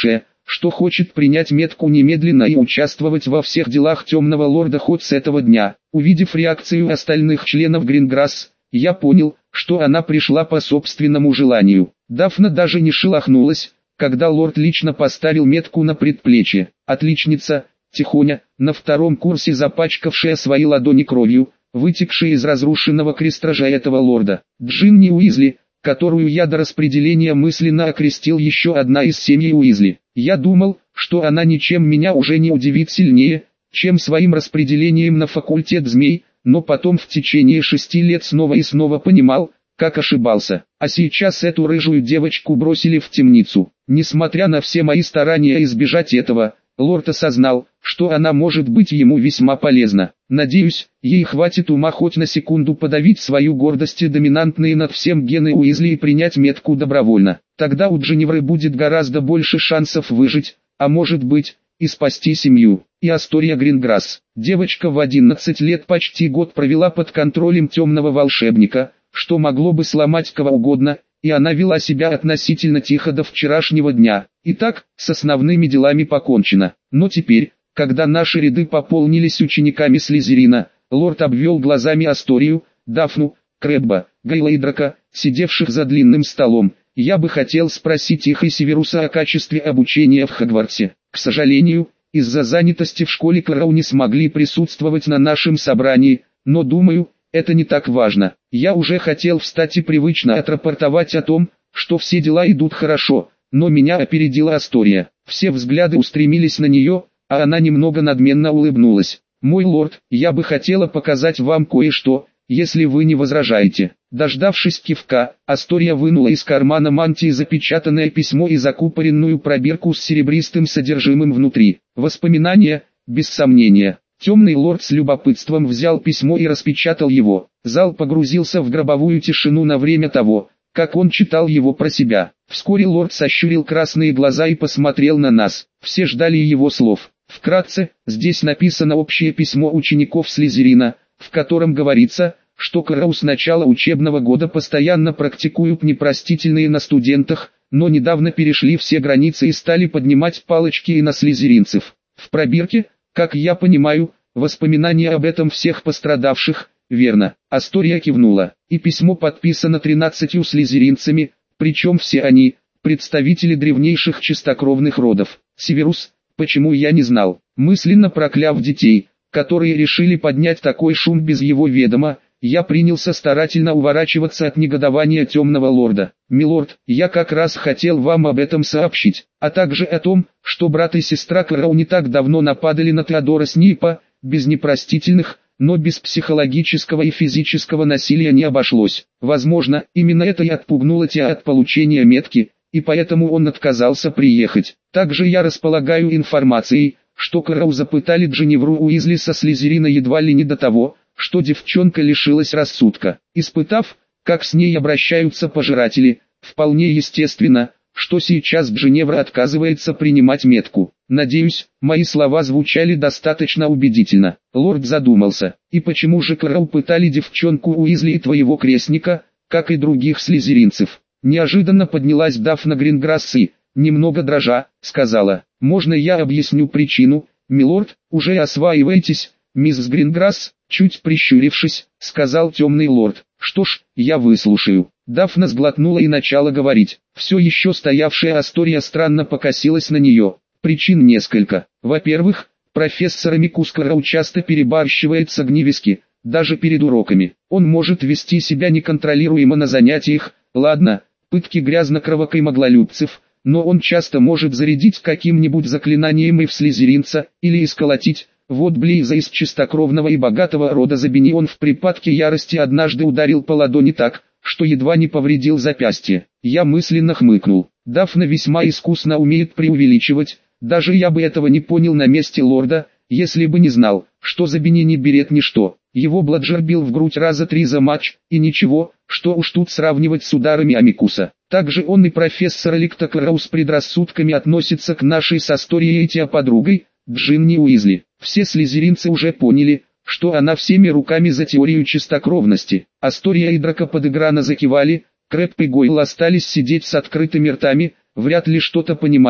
что хочет принять метку немедленно и участвовать во всех делах Темного Лорда хоть с этого дня. Увидев реакцию остальных членов Гринграсс, я понял, что она пришла по собственному желанию. Дафна даже не шелохнулась, когда лорд лично поставил метку на предплечье. Отличница, тихоня, на втором курсе запачкавшая свои ладони кровью, вытекшей из разрушенного крестража этого лорда. Джинни Уизли, которую я до распределения мысленно окрестил еще одна из семьи Уизли. Я думал, что она ничем меня уже не удивит сильнее, чем своим распределением на факультет змей, но потом в течение шести лет снова и снова понимал, как ошибался. А сейчас эту рыжую девочку бросили в темницу. Несмотря на все мои старания избежать этого, лорд осознал, что она может быть ему весьма полезна. Надеюсь, ей хватит ума хоть на секунду подавить свою гордость и доминантные над всем гены Уизли и принять метку добровольно. Тогда у Дженнивры будет гораздо больше шансов выжить, а может быть, и спасти семью. И Астория Гринграсс. Девочка в одиннадцать лет почти год провела под контролем темного волшебника, что могло бы сломать кого угодно, и она вела себя относительно тихо до вчерашнего дня. Итак, с основными делами покончено. Но теперь, когда наши ряды пополнились учениками Слизерина, лорд обвел глазами Асторию, Дафну, Крэбба, Гайла и Драка, сидевших за длинным столом. Я бы хотел спросить их и Северуса о качестве обучения в Хогвартсе. К сожалению, из-за занятости в школе Кроу не смогли присутствовать на нашем собрании, но думаю, это не так важно. Я уже хотел встать и привычно отрапортовать о том, что все дела идут хорошо, но меня опередила Астория. Все взгляды устремились на нее, а она немного надменно улыбнулась. «Мой лорд, я бы хотела показать вам кое-что, если вы не возражаете». Дождавшись кивка, Астория вынула из кармана мантии запечатанное письмо и закупоренную пробирку с серебристым содержимым внутри. Воспоминания, без сомнения. Темный лорд с любопытством взял письмо и распечатал его. Зал погрузился в гробовую тишину на время того, как он читал его про себя. Вскоре лорд сощурил красные глаза и посмотрел на нас. Все ждали его слов. Вкратце, здесь написано общее письмо учеников Слизерина, в котором говорится, что Кроу с начала учебного года постоянно практикуют непростительные на студентах, но недавно перешли все границы и стали поднимать палочки и на слизеринцев. В пробирке, как я понимаю, воспоминания об этом всех пострадавших, верно. Астория кивнула, и письмо подписано тринадцатью слизеринцами, причем все они, представители древнейших чистокровных родов. Северус, почему я не знал, мысленно прокляв детей, которые решили поднять такой шум без его ведома, я принялся старательно уворачиваться от негодования Темного Лорда. «Милорд, я как раз хотел вам об этом сообщить, а также о том, что брат и сестра Кроу не так давно нападали на Теодора Снейпа, без непростительных, но без психологического и физического насилия не обошлось. Возможно, именно это и отпугнуло Тео от получения метки, и поэтому он отказался приехать. Также я располагаю информацией, что Кроу запытали Дженнивру Уизли со Слизерина едва ли не до того, что девчонка лишилась рассудка. Испытав, как с ней обращаются пожиратели, вполне естественно, что сейчас Дженнивра отказывается принимать метку. Надеюсь, мои слова звучали достаточно убедительно. Лорд задумался. И почему же Кроу пытали девчонку Уизли и твоего крестника, как и других слизеринцев? Неожиданно поднялась Дафна Гринграсс и, немного дрожа, сказала: «Можно я объясню причину, милорд? Уже осваиваетесь, мисс Гринграсс?» Чуть прищурившись, сказал Темный Лорд. «Что ж, я выслушаю». Дафна сглотнула и начала говорить. Все еще стоявшая Астория странно покосилась на нее. Причин несколько. Во-первых, профессор Амикус Кроу часто перебарщивает с огневиски, даже перед уроками. Он может вести себя неконтролируемо на занятиях, ладно, пытки грязнокровок и моглолюбцев, но он часто может зарядить каким-нибудь заклинанием и в слизеринца, или исколотить. Вот Блейза из чистокровного и богатого рода Забини он в припадке ярости однажды ударил по ладони так, что едва не повредил запястье. Я мысленно хмыкнул. Дафна весьма искусно умеет преувеличивать, даже я бы этого не понял на месте лорда, если бы не знал, что Забини не берет ничто. Его Бладжер бил в грудь раза три за матч, и ничего, что уж тут сравнивать с ударами Амикуса. Также он и профессор Ликта Кроу с предрассудками относится к нашей с Асторией Тео подругой, Джинни Уизли. Все слизеринцы уже поняли, что она всеми руками за теорию чистокровности. Астория и Драко подыграно закивали, Крэб и Гойл остались сидеть с открытыми ртами, вряд ли что-то понимая,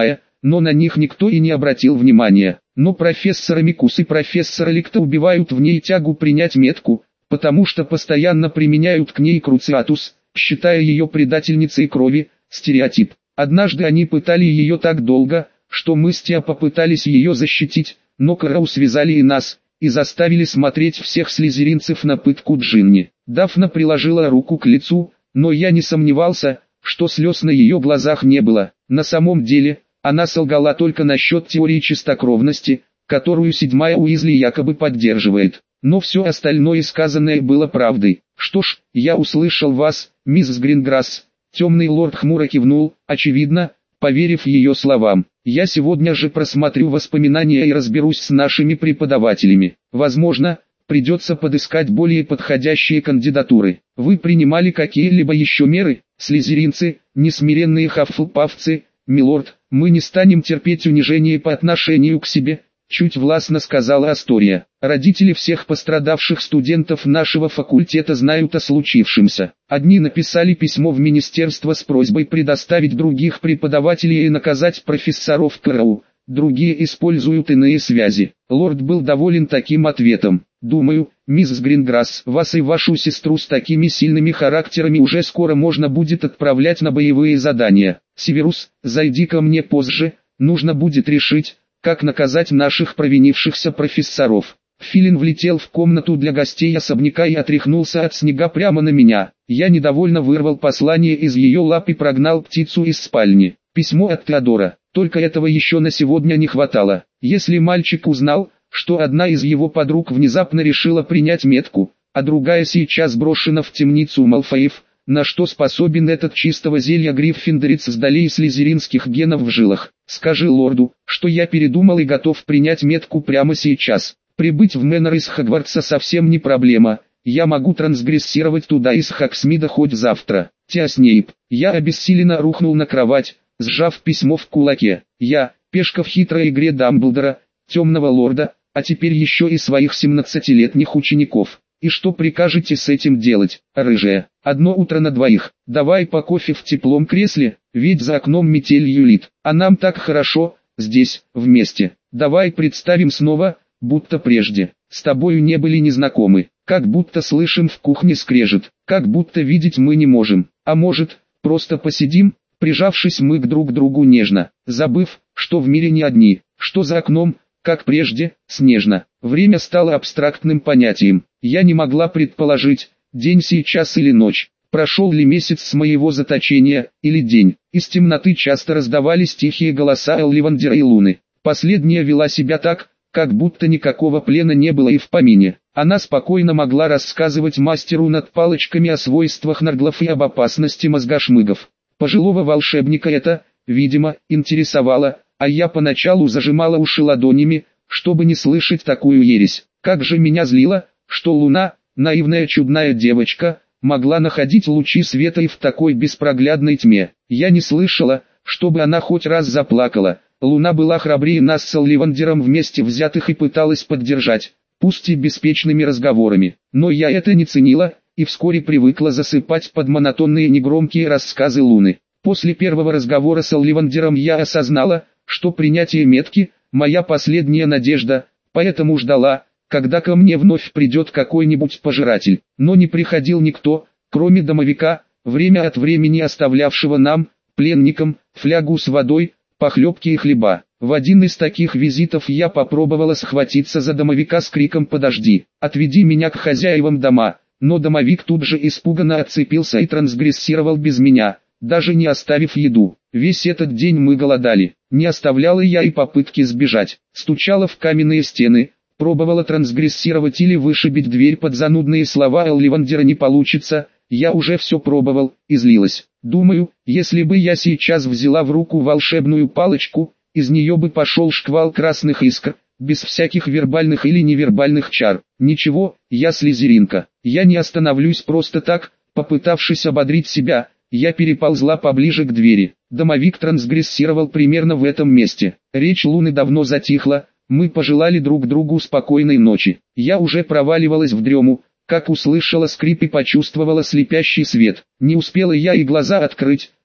но на них никто и не обратил внимания. Но профессора Микус и профессора Лекта убивают в ней тягу принять метку, потому что постоянно применяют к ней круциатус, считая ее предательницей крови, стереотип. Однажды они пытали ее так долго, что мы с Тео попытались ее защитить, но Кроу связали и нас, и заставили смотреть всех слизеринцев на пытку Джинни. Дафна приложила руку к лицу, но я не сомневался, что слез на ее глазах не было. На самом деле, она солгала только насчет теории чистокровности, которую седьмая Уизли якобы поддерживает. Но все остальное сказанное было правдой. Что ж, я услышал вас, мисс Гринграсс. Темный лорд хмуро кивнул, очевидно, поверив ее словам. Я сегодня же просмотрю воспоминания и разберусь с нашими преподавателями. Возможно, придется подыскать более подходящие кандидатуры. Вы принимали какие-либо еще меры, слизеринцы, несмиренные хаффлпафцы? Милорд, мы не станем терпеть унижение по отношению к себе, чуть властно сказала Астория. Родители всех пострадавших студентов нашего факультета знают о случившемся. Одни написали письмо в министерство с просьбой предоставить других преподавателей и наказать профессоров КРУ, другие используют иные связи. Лорд был доволен таким ответом. Думаю, мисс Гринграсс, вас и вашу сестру с такими сильными характерами уже скоро можно будет отправлять на боевые задания. Северус, зайди ко мне позже, нужно будет решить, как наказать наших провинившихся профессоров. Филин влетел в комнату для гостей особняка и отряхнулся от снега прямо на меня. Я недовольно вырвал послание из ее лап и прогнал птицу из спальни. Письмо от Теодора. Только этого еще на сегодня не хватало. Если мальчик узнал, что одна из его подруг внезапно решила принять метку, а другая сейчас брошена в темницу Малфоев, на что способен этот чистого зелья гриффиндорец с долей слизеринских генов в жилах. Скажи лорду, что я передумал и готов принять метку прямо сейчас. Прибыть в Мэннер из Хогвартса совсем не проблема, я могу трансгрессировать туда из Хоксмида хоть завтра. Тео Снейп. Я обессиленно рухнул на кровать, сжав письмо в кулаке. Я, пешка в хитрой игре Дамблдора, темного лорда, а теперь еще и своих семнадцатилетних учеников. И что прикажете с этим делать, рыжая? Одно утро на двоих. Давай по кофе в теплом кресле, ведь за окном метель юлит. А нам так хорошо, здесь, вместе. Давай представим снова, будто прежде. С тобою не были незнакомы. Как будто слышим в кухне скрежет. Как будто видеть мы не можем. А может, просто посидим, прижавшись мы к друг другу нежно, забыв, что в мире не одни, что за окном, как прежде, снежно. Время стало абстрактным понятием. Я не могла предположить, день сейчас или ночь. Прошел ли месяц с моего заточения, или день. Из темноты часто раздавались тихие голоса Элливандера и Луны. Последняя вела себя так, как будто никакого плена не было и в помине. Она спокойно могла рассказывать мастеру над палочками о свойствах нарглов и об опасности мозгошмыгов. Пожилого волшебника это, видимо, интересовало, а я поначалу зажимала уши ладонями, чтобы не слышать такую ересь. Как же меня злило, что Луна, наивная чудная девочка, могла находить лучи света и в такой беспроглядной тьме. Я не слышала, чтобы она хоть раз заплакала. Луна была храбрее нас с Элливандером вместе взятых и пыталась поддержать, пусть и беспечными разговорами. Но я это не ценила, и вскоре привыкла засыпать под монотонные негромкие рассказы Луны. После первого разговора с Элливандером я осознала, что принятие метки – моя последняя надежда, поэтому ждала, когда ко мне вновь придет какой-нибудь пожиратель. Но не приходил никто, кроме домовика, время от времени оставлявшего нам, пленникам, флягу с водой, похлебки и хлеба. В один из таких визитов я попробовала схватиться за домовика с криком «Подожди, отведи меня к хозяевам дома», но домовик тут же испуганно отцепился и трансгрессировал без меня, даже не оставив еду. Весь этот день мы голодали, не оставляла я и попытки сбежать, стучала в каменные стены, пробовала трансгрессировать или вышибить дверь под занудные слова Элливандера не получится, я уже все пробовал, и злилась. Думаю, если бы я сейчас взяла в руку волшебную палочку, из нее бы пошел шквал красных искр, без всяких вербальных или невербальных чар. Ничего, я слизеринка, я не остановлюсь просто так, попытавшись ободрить себя, я переползла поближе к двери. Домовик трансгрессировал примерно в этом месте. Речь Луны давно затихла, мы пожелали друг другу спокойной ночи. Я уже проваливалась в дрему, как услышала скрип и почувствовала слепящий свет. Не успела я и глаза открыть,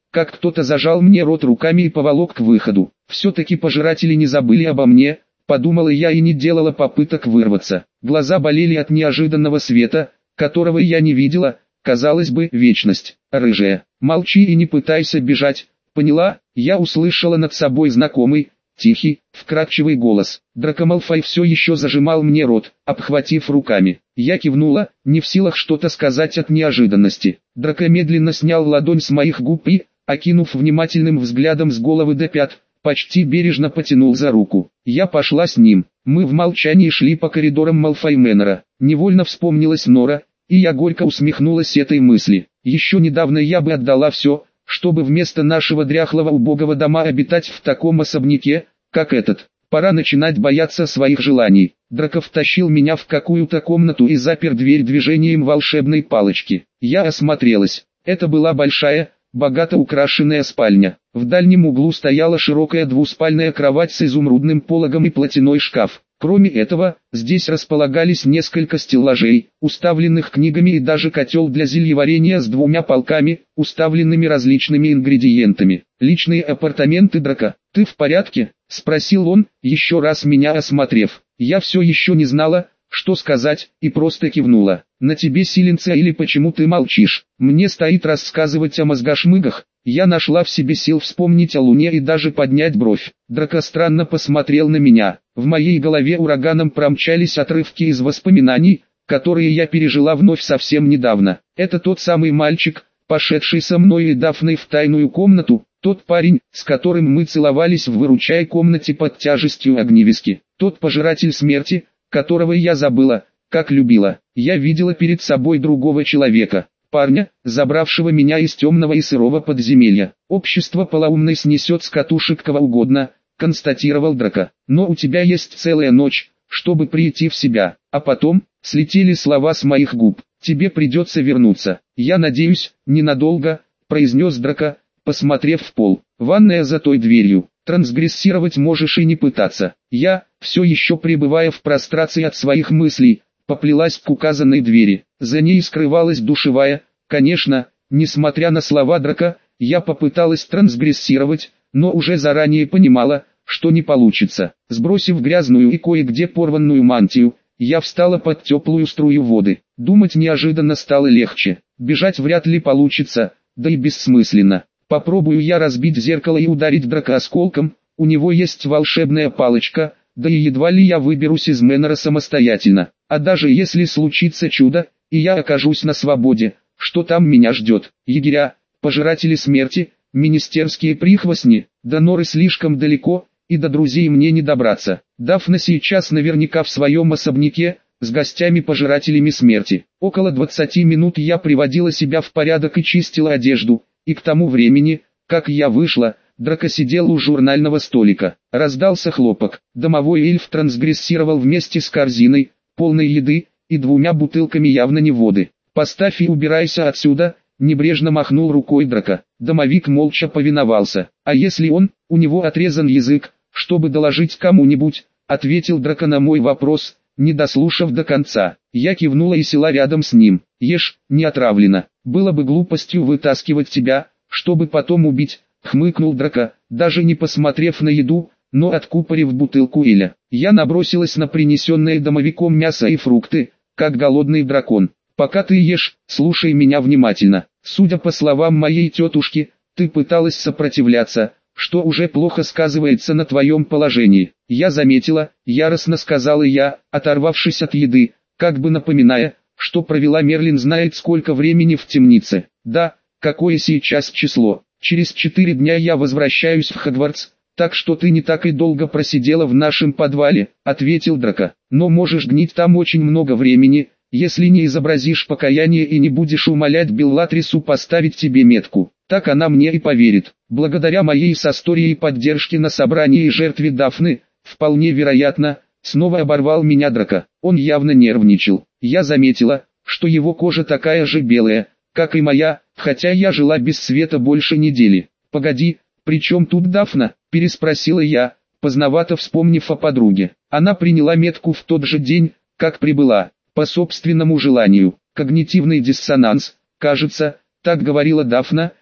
как кто-то зажал мне рот руками и поволок к выходу. Все-таки пожиратели не забыли обо мне, подумала я и не делала попыток вырваться. Глаза болели от неожиданного света, которого я не видела, казалось бы, вечность. Рыжая, молчи и не пытайся бежать, поняла? Я услышала над собой знакомый, тихий, вкрадчивый голос. Драко Малфой все еще зажимал мне рот, обхватив руками. Я кивнула, не в силах что-то сказать от неожиданности. Драко медленно снял ладонь с моих губ и, окинув внимательным взглядом с головы до пят, почти бережно потянул за руку. Я пошла с ним. Мы в молчании шли по коридорам Малфой Мэннера. Невольно вспомнилась Нора, и я горько усмехнулась этой мысли. Еще недавно я бы отдала все, чтобы вместо нашего дряхлого убогого дома обитать в таком особняке, как этот. Пора начинать бояться своих желаний. Драко втащил меня в какую-то комнату и запер дверь движением волшебной палочки. Я осмотрелась. Это была большая, богато украшенная спальня. В дальнем углу стояла широкая двуспальная кровать с изумрудным пологом и платяной шкаф. Кроме этого, здесь располагались несколько стеллажей, уставленных книгами и даже котел для зельеварения с двумя полками, уставленными различными ингредиентами. «Личные апартаменты Драко, ты в порядке?» – спросил он, еще раз меня осмотрев. Я все еще не знала, что сказать, и просто кивнула. «На тебе силенца или почему ты молчишь? Мне стоит рассказывать о мозгошмыгах». Я нашла в себе сил вспомнить о Луне и даже поднять бровь. Драко странно посмотрел на меня. В моей голове ураганом промчались отрывки из воспоминаний, которые я пережила вновь совсем недавно. Это тот самый мальчик, пошедший со мной и Дафной в тайную комнату, тот парень, с которым мы целовались в выручай комнате под тяжестью огневиски, тот пожиратель смерти, которого я забыла, как любила. Я видела перед собой другого человека. Парня, забравшего меня из темного и сырого подземелья. Общество полоумной снесет с катушек кого угодно, констатировал Драко. Но у тебя есть целая ночь, чтобы прийти в себя. А потом, слетели слова с моих губ. Тебе придется вернуться. Я надеюсь, ненадолго, произнес Драко, посмотрев в пол. Ванная за той дверью. Трансгрессировать можешь и не пытаться. Я, все еще пребывая в прострации от своих мыслей, поплелась к указанной двери. За ней скрывалась душевая. Конечно, несмотря на слова Драко, я попыталась трансгрессировать, но уже заранее понимала, что не получится. Сбросив грязную и кое-где порванную мантию, я встала под теплую струю воды. Думать неожиданно стало легче. Бежать вряд ли получится, да и бессмысленно. Попробую я разбить зеркало и ударить Драко осколком, у него есть волшебная палочка, да и едва ли я выберусь из Мэннера самостоятельно. А даже если случится чудо, и я окажусь на свободе, что там меня ждет? Егеря, пожиратели смерти, министерские прихвостни, до Норы слишком далеко, и до друзей мне не добраться. Дафна сейчас наверняка в своем особняке, с гостями-пожирателями смерти. Около двадцати минут я приводила себя в порядок и чистила одежду, и к тому времени, как я вышла, Драко сидел у журнального столика. Раздался хлопок. Домовой эльф трансгрессировал вместе с корзиной, полной еды, и двумя бутылками явно не воды. «Поставь и убирайся отсюда», — небрежно махнул рукой Драко. Домовик молча повиновался. «А если он, у него отрезан язык, чтобы доложить кому-нибудь?» — ответил Драко на мой вопрос, не дослушав до конца. Я кивнула и села рядом с ним. «Ешь, не отравлено. Было бы глупостью вытаскивать тебя, чтобы потом убить», — хмыкнул Драко, даже не посмотрев на еду, но откупорив бутылку эля. Я набросилась на принесенное домовиком мясо и фрукты, как голодный дракон. «Пока ты ешь, слушай меня внимательно. Судя по словам моей тетушки, ты пыталась сопротивляться, что уже плохо сказывается на твоем положении. Я заметила», — яростно сказала я, оторвавшись от еды, как бы напоминая, что провела Мерлин знает сколько времени в темнице. «Да, какое сейчас число? Через четыре дня я возвращаюсь в Хогвартс, так что ты не так и долго просидела в нашем подвале», — ответил Драко. «Но можешь гнить там очень много времени, если не изобразишь покаяние и не будешь умолять Беллатрису поставить тебе метку. Так она мне и поверит. Благодаря моей с Асторией поддержке на собрании и жертве Дафны, вполне вероятно, снова оборвал меня Драко. Он явно нервничал. Я заметила, что его кожа такая же белая, как и моя, хотя я жила без света больше недели. «Погоди, при чем тут Дафна?» – переспросила я, поздновато вспомнив о подруге. Она приняла метку в тот же день, как прибыла, по собственному желанию. Когнитивный диссонанс, кажется, так говорила Дафна,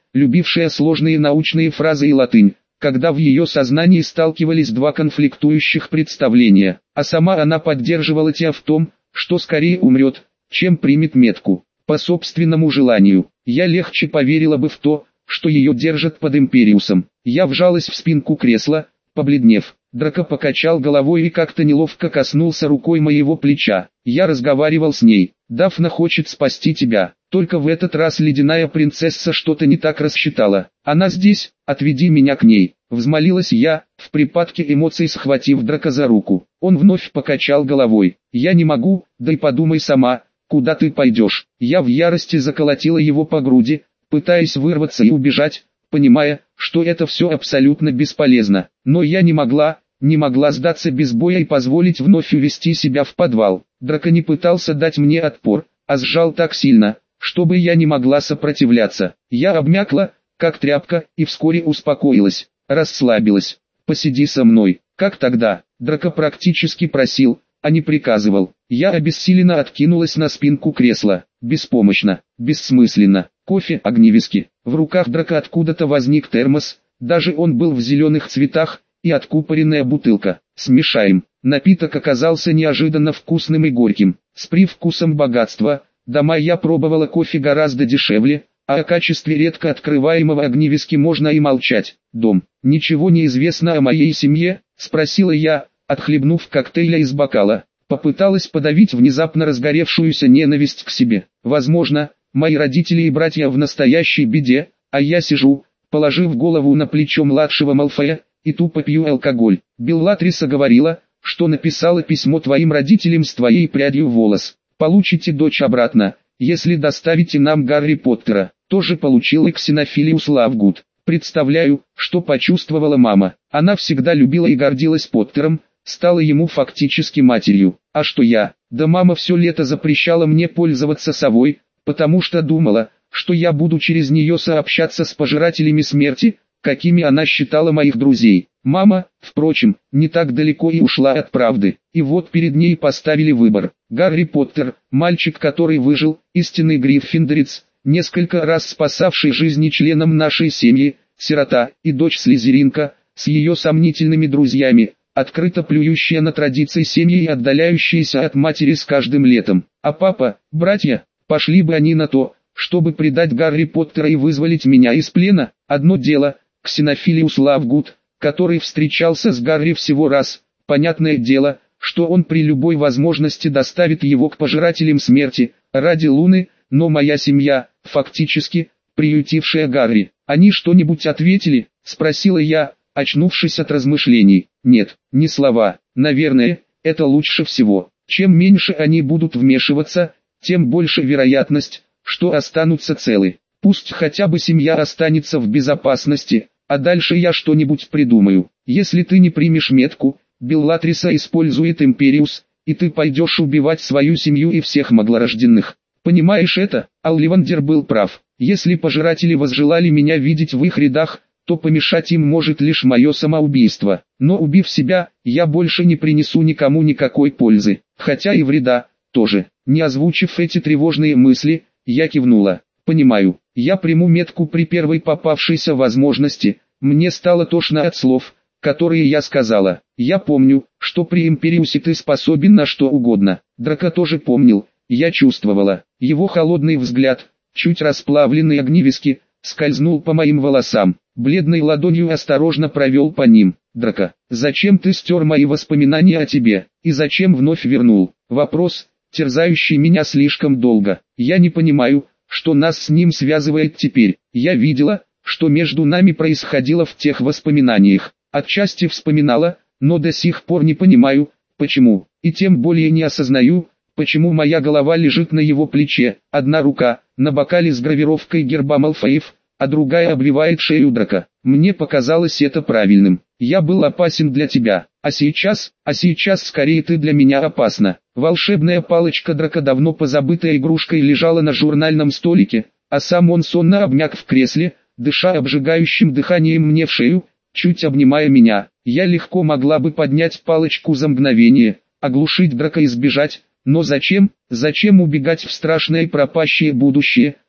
любившая сложные научные фразы и латынь, когда в ее сознании сталкивались два конфликтующих представления, а сама она поддерживала тебя в том, что скорее умрет, чем примет метку. По собственному желанию, я легче поверила бы в то, что ее держат под Империусом. Я вжалась в спинку кресла, побледнев. Драко покачал головой и как-то неловко коснулся рукой моего плеча. Я разговаривал с ней. Дафна хочет спасти тебя. Только в этот раз ледяная принцесса что-то не так рассчитала. Она здесь, отведи меня к ней. Взмолилась я, в припадке эмоций схватив Драко за руку. Он вновь покачал головой. Я не могу, да и подумай сама, куда ты пойдешь. Я в ярости заколотила его по груди, пытаясь вырваться и убежать, понимая, что это все абсолютно бесполезно. Но я не могла, не могла сдаться без боя и позволить вновь увести себя в подвал. Драко не пытался дать мне отпор, а сжал так сильно, чтобы я не могла сопротивляться. Я обмякла, как тряпка, и вскоре успокоилась, расслабилась. «Посиди со мной». Как тогда? Драко практически просил, а не приказывал. Я обессиленно откинулась на спинку кресла. Беспомощно, бессмысленно. Кофе, огневиски. В руках Драко откуда-то возник термос, даже он был в зеленых цветах, и откупоренная бутылка. Смешаем. Напиток оказался неожиданно вкусным и горьким, с привкусом богатства. Дома я пробовала кофе гораздо дешевле, а о качестве редко открываемого огневиски можно и молчать. Дом. Ничего не известно о моей семье? Спросила я, отхлебнув коктейля из бокала. Попыталась подавить внезапно разгоревшуюся ненависть к себе. Возможно, мои родители и братья в настоящей беде, а я сижу, положив голову на плечо младшего Малфоя, и тупо пью алкоголь. Беллатриса говорила, что написала письмо твоим родителям с твоей прядью волос. Получите дочь обратно, если доставите нам Гарри Поттера. Тоже получил и Ксенофилиус Лавгуд. Представляю, что почувствовала мама. Она всегда любила и гордилась Поттером, стала ему фактически матерью. А что я? Да мама все лето запрещала мне пользоваться совой, потому что думала, что я буду через нее сообщаться с пожирателями смерти, какими она считала моих друзей. Мама, впрочем, не так далеко и ушла от правды. И вот перед ней поставили выбор. Гарри Поттер, мальчик, который выжил, истинный гриффиндорец, несколько раз спасавший жизни членам нашей семьи, сирота, и дочь слизеринка, с ее сомнительными друзьями, открыто плюющая на традиции семьи и отдаляющаяся от матери с каждым летом. А папа, братья, пошли бы они на то, чтобы предать Гарри Поттера и вызволить меня из плена. Одно дело, Ксенофилиус Лавгуд, который встречался с Гарри всего раз, понятное дело, что он при любой возможности доставит его к пожирателям смерти, ради Луны, но моя семья, фактически, приютившая Гарри. Они что-нибудь ответили? Спросила я, очнувшись от размышлений. Нет, ни слова. Наверное, это лучше всего. Чем меньше они будут вмешиваться, тем больше вероятность, что останутся целы. Пусть хотя бы семья останется в безопасности, а дальше я что-нибудь придумаю. Если ты не примешь метку, Беллатриса использует Империус, и ты пойдешь убивать свою семью и всех маглорожденных. Понимаешь это? Олливандер был прав. Если пожиратели возжелали меня видеть в их рядах, то помешать им может лишь мое самоубийство. Но убив себя, я больше не принесу никому никакой пользы. Хотя и вреда, тоже. Не озвучив эти тревожные мысли, я кивнула. Понимаю, я приму метку при первой попавшейся возможности. Мне стало тошно от слов, которые я сказала. Я помню, что при Империусе ты способен на что угодно. Драко тоже помнил. Я чувствовала. Его холодный взгляд, чуть расплавленный огневиски, скользнул по моим волосам. Бледной ладонью осторожно провел по ним. Драко, зачем ты стер мои воспоминания о тебе? И зачем вновь вернул? Вопрос, терзающий меня слишком долго. Я не понимаю, что нас с ним связывает теперь. Я видела, что между нами происходило в тех воспоминаниях. Отчасти вспоминала, но до сих пор не понимаю, почему. И тем более не осознаю, почему моя голова лежит на его плече. Одна рука, на бокале с гравировкой герба Малфоев, а другая обвивает шею Драко. Мне показалось это правильным. Я был опасен для тебя, а сейчас, а сейчас скорее ты для меня опасна. Волшебная палочка Драко, давно позабытая игрушкой, лежала на журнальном столике, а сам он сонно обмяк в кресле, дыша обжигающим дыханием мне в шею, чуть обнимая меня. Я легко могла бы поднять палочку за мгновение, оглушить Драко и сбежать, но зачем, зачем убегать в страшное пропащее будущее,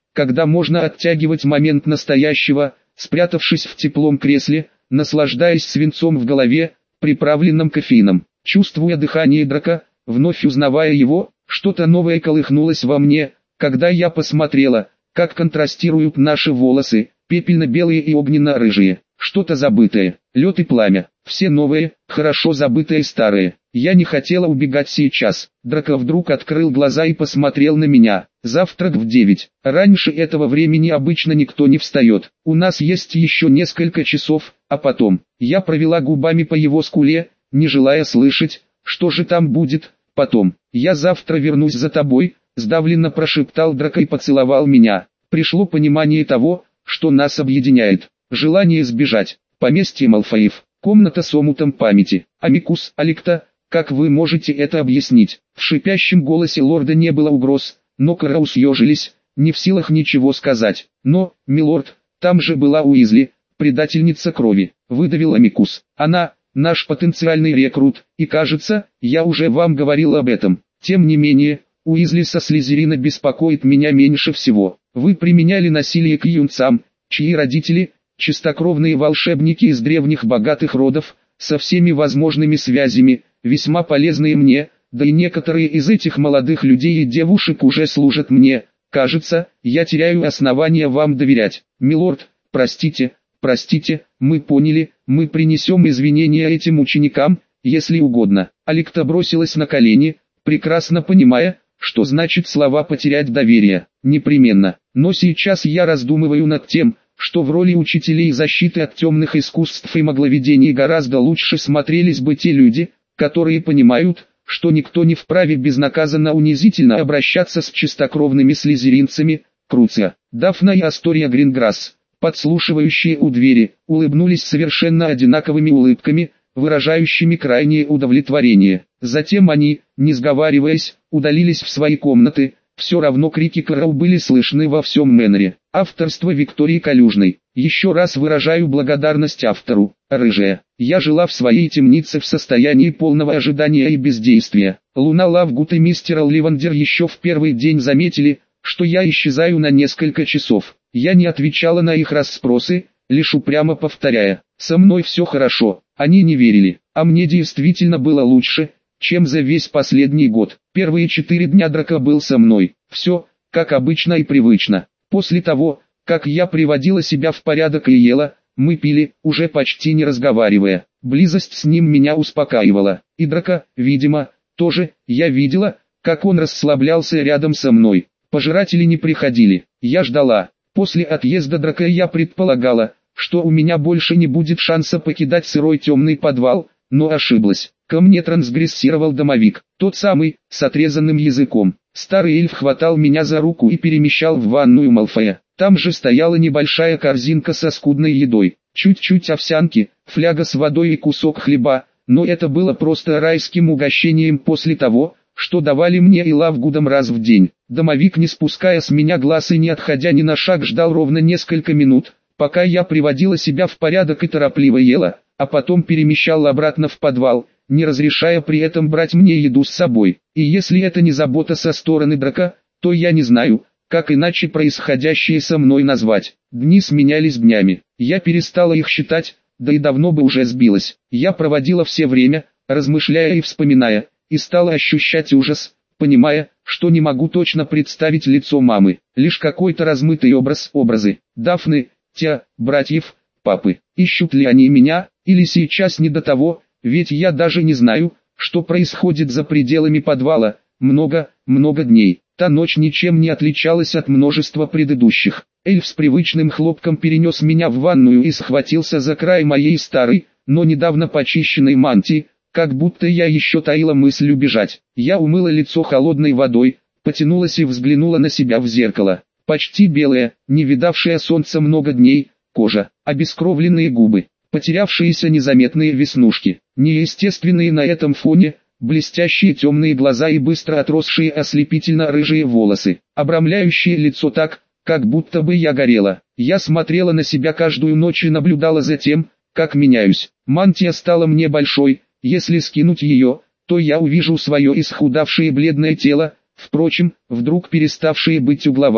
когда можно оттягивать момент настоящего, спрятавшись в теплом кресле, наслаждаясь свинцом в голове, приправленным кофеином. Чувствуя дыхание Драка, вновь узнавая его, что-то новое колыхнулось во мне, когда я посмотрела, как контрастируют наши волосы, пепельно-белые и огненно-рыжие. Что-то забытое, лед и пламя, все новые, хорошо забытые старые. Я не хотела убегать сейчас. Драко вдруг открыл глаза и посмотрел на меня. Завтрак в девять. Раньше этого времени обычно никто не встает. У нас есть еще несколько часов, а потом... Я провела губами по его скуле, не желая слышать, что же там будет, потом. Я завтра вернусь за тобой, сдавленно прошептал Драко и поцеловал меня. Пришло понимание того, что нас объединяет. Желание сбежать. Поместье Малфоев. Комната с омутом памяти. Амикус, Аликта, как вы можете это объяснить? В шипящем голосе лорда не было угроз, но Кроу съежились, не в силах ничего сказать. Но, милорд, там же была Уизли, предательница крови, выдавил Амикус. Она, наш потенциальный рекрут, и кажется, я уже вам говорил об этом. Тем не менее, Уизли со Слизерина беспокоит меня меньше всего. Вы применяли насилие к юнцам, чьи родители... чистокровные волшебники из древних богатых родов, со всеми возможными связями, весьма полезные мне, да и некоторые из этих молодых людей и девушек уже служат мне. Кажется, я теряю основания вам доверять. Милорд, простите, простите, мы поняли, мы принесем извинения этим ученикам, если угодно. Аликта бросилась на колени, прекрасно понимая, что значит слова «потерять доверие». Непременно. Но сейчас я раздумываю над тем, что в роли учителей защиты от темных искусств и магловедений гораздо лучше смотрелись бы те люди, которые понимают, что никто не вправе безнаказанно унизительно обращаться с чистокровными слизеринцами. Круция, Дафна и Астория Гринграсс, подслушивающие у двери, улыбнулись совершенно одинаковыми улыбками, выражающими крайнее удовлетворение. Затем они, не сговариваясь, удалились в свои комнаты. Все равно крики Кроу были слышны во всем Мэннере. Авторство Виктории Калюжной. Еще раз выражаю благодарность автору. Рыжая. Я жила в своей темнице в состоянии полного ожидания и бездействия. Луна Лавгут и мистер Ливандер еще в первый день заметили, что я исчезаю на несколько часов. Я не отвечала на их расспросы, лишь упрямо повторяя: «Со мной все хорошо». Они не верили, а мне действительно было лучше, чем за весь последний год. Первые четыре дня Драко был со мной. Все, как обычно и привычно. После того, как я приводила себя в порядок и ела, мы пили, уже почти не разговаривая. Близость с ним меня успокаивала. И Драко, видимо, тоже. Я видела, как он расслаблялся рядом со мной. Пожиратели не приходили. Я ждала. После отъезда Драко я предполагала, что у меня больше не будет шанса покидать сырой темный подвал, но ошиблась. Ко мне трансгрессировал домовик, тот самый, с отрезанным языком. Старый эльф хватал меня за руку и перемещал в ванную Малфоя. Там же стояла небольшая корзинка со скудной едой, чуть-чуть овсянки, фляга с водой и кусок хлеба, но это было просто райским угощением после того, что давали мне и Лавгудам раз в день. Домовик, не спуская с меня глаз и не отходя ни на шаг, ждал ровно несколько минут, пока я приводила себя в порядок и торопливо ела, а потом перемещал обратно в подвал, не разрешая при этом брать мне еду с собой. И если это не забота со стороны Драко, то я не знаю, как иначе происходящее со мной назвать. Дни сменялись днями, я перестала их считать, да и давно бы уже сбилась. Я проводила все время, размышляя и вспоминая, и стала ощущать ужас, понимая, что не могу точно представить лицо мамы, лишь какой-то размытый образ, образы, Дафны, Тя, братьев, папы. Ищут ли они меня, или сейчас не до того, ведь я даже не знаю, что происходит за пределами подвала. Много, много дней. Та ночь ничем не отличалась от множества предыдущих. Эльф с привычным хлопком перенес меня в ванную и схватился за край моей старой, но недавно почищенной мантии, как будто я еще таила мысль убежать. Я умыла лицо холодной водой, потянулась и взглянула на себя в зеркало. Почти белая, не видавшая солнца много дней, кожа, обескровленные губы, потерявшиеся незаметные веснушки, неестественные на этом фоне, блестящие темные глаза и быстро отросшие ослепительно-рыжие волосы, обрамляющие лицо так, как будто бы я горела. Я смотрела на себя каждую ночь и наблюдала за тем, как меняюсь. Мантия стала мне большой, если скинуть ее, то я увижу свое исхудавшее бледное тело, впрочем, вдруг переставшее быть угловатым.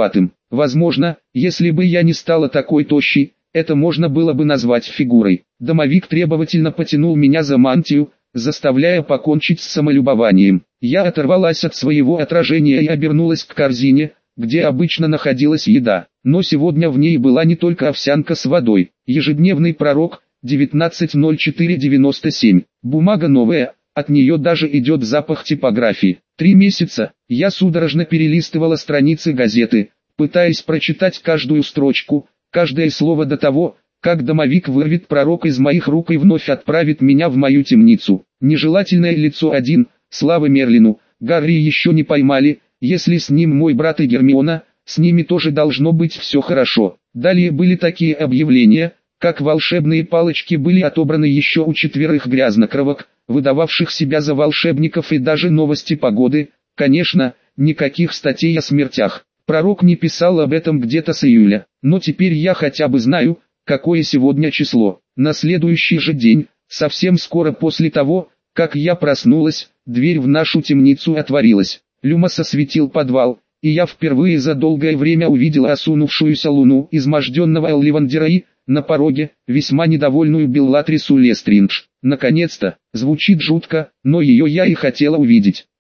Возможно, если бы я не стала такой тощей, это можно было бы назвать фигурой. Домовик требовательно потянул меня за мантию, заставляя покончить с самолюбованием. Я оторвалась от своего отражения и обернулась к корзине, где обычно находилась еда. Но сегодня в ней была не только овсянка с водой. Ежедневный пророк, девятнадцать ноль четыре девяносто семь. Бумага новая, от нее даже идет запах типографии. Три месяца, я судорожно перелистывала страницы газеты, пытаясь прочитать каждую строчку, каждое слово до того, как домовик вырвет пророк из моих рук и вновь отправит меня в мою темницу. Нежелательное лицо один, слава Мерлину, Гарри еще не поймали, если с ним мой брат и Гермиона, с ними тоже должно быть все хорошо. Далее были такие объявления, как волшебные палочки были отобраны еще у четверых грязнокровок, выдававших себя за волшебников, и даже новости погоды. Конечно, никаких статей о смертях. Пророк не писал об этом где-то с июля, но теперь я хотя бы знаю, какое сегодня число. На следующий же день, совсем скоро после того, как я проснулась, дверь в нашу темницу отворилась. Люмос осветил подвал, и я впервые за долгое время увидела осунувшуюся луну изможденного Элливандера и, на пороге, весьма недовольную Беллатрису Лестриндж. Наконец-то, звучит жутко, но ее я и хотела увидеть.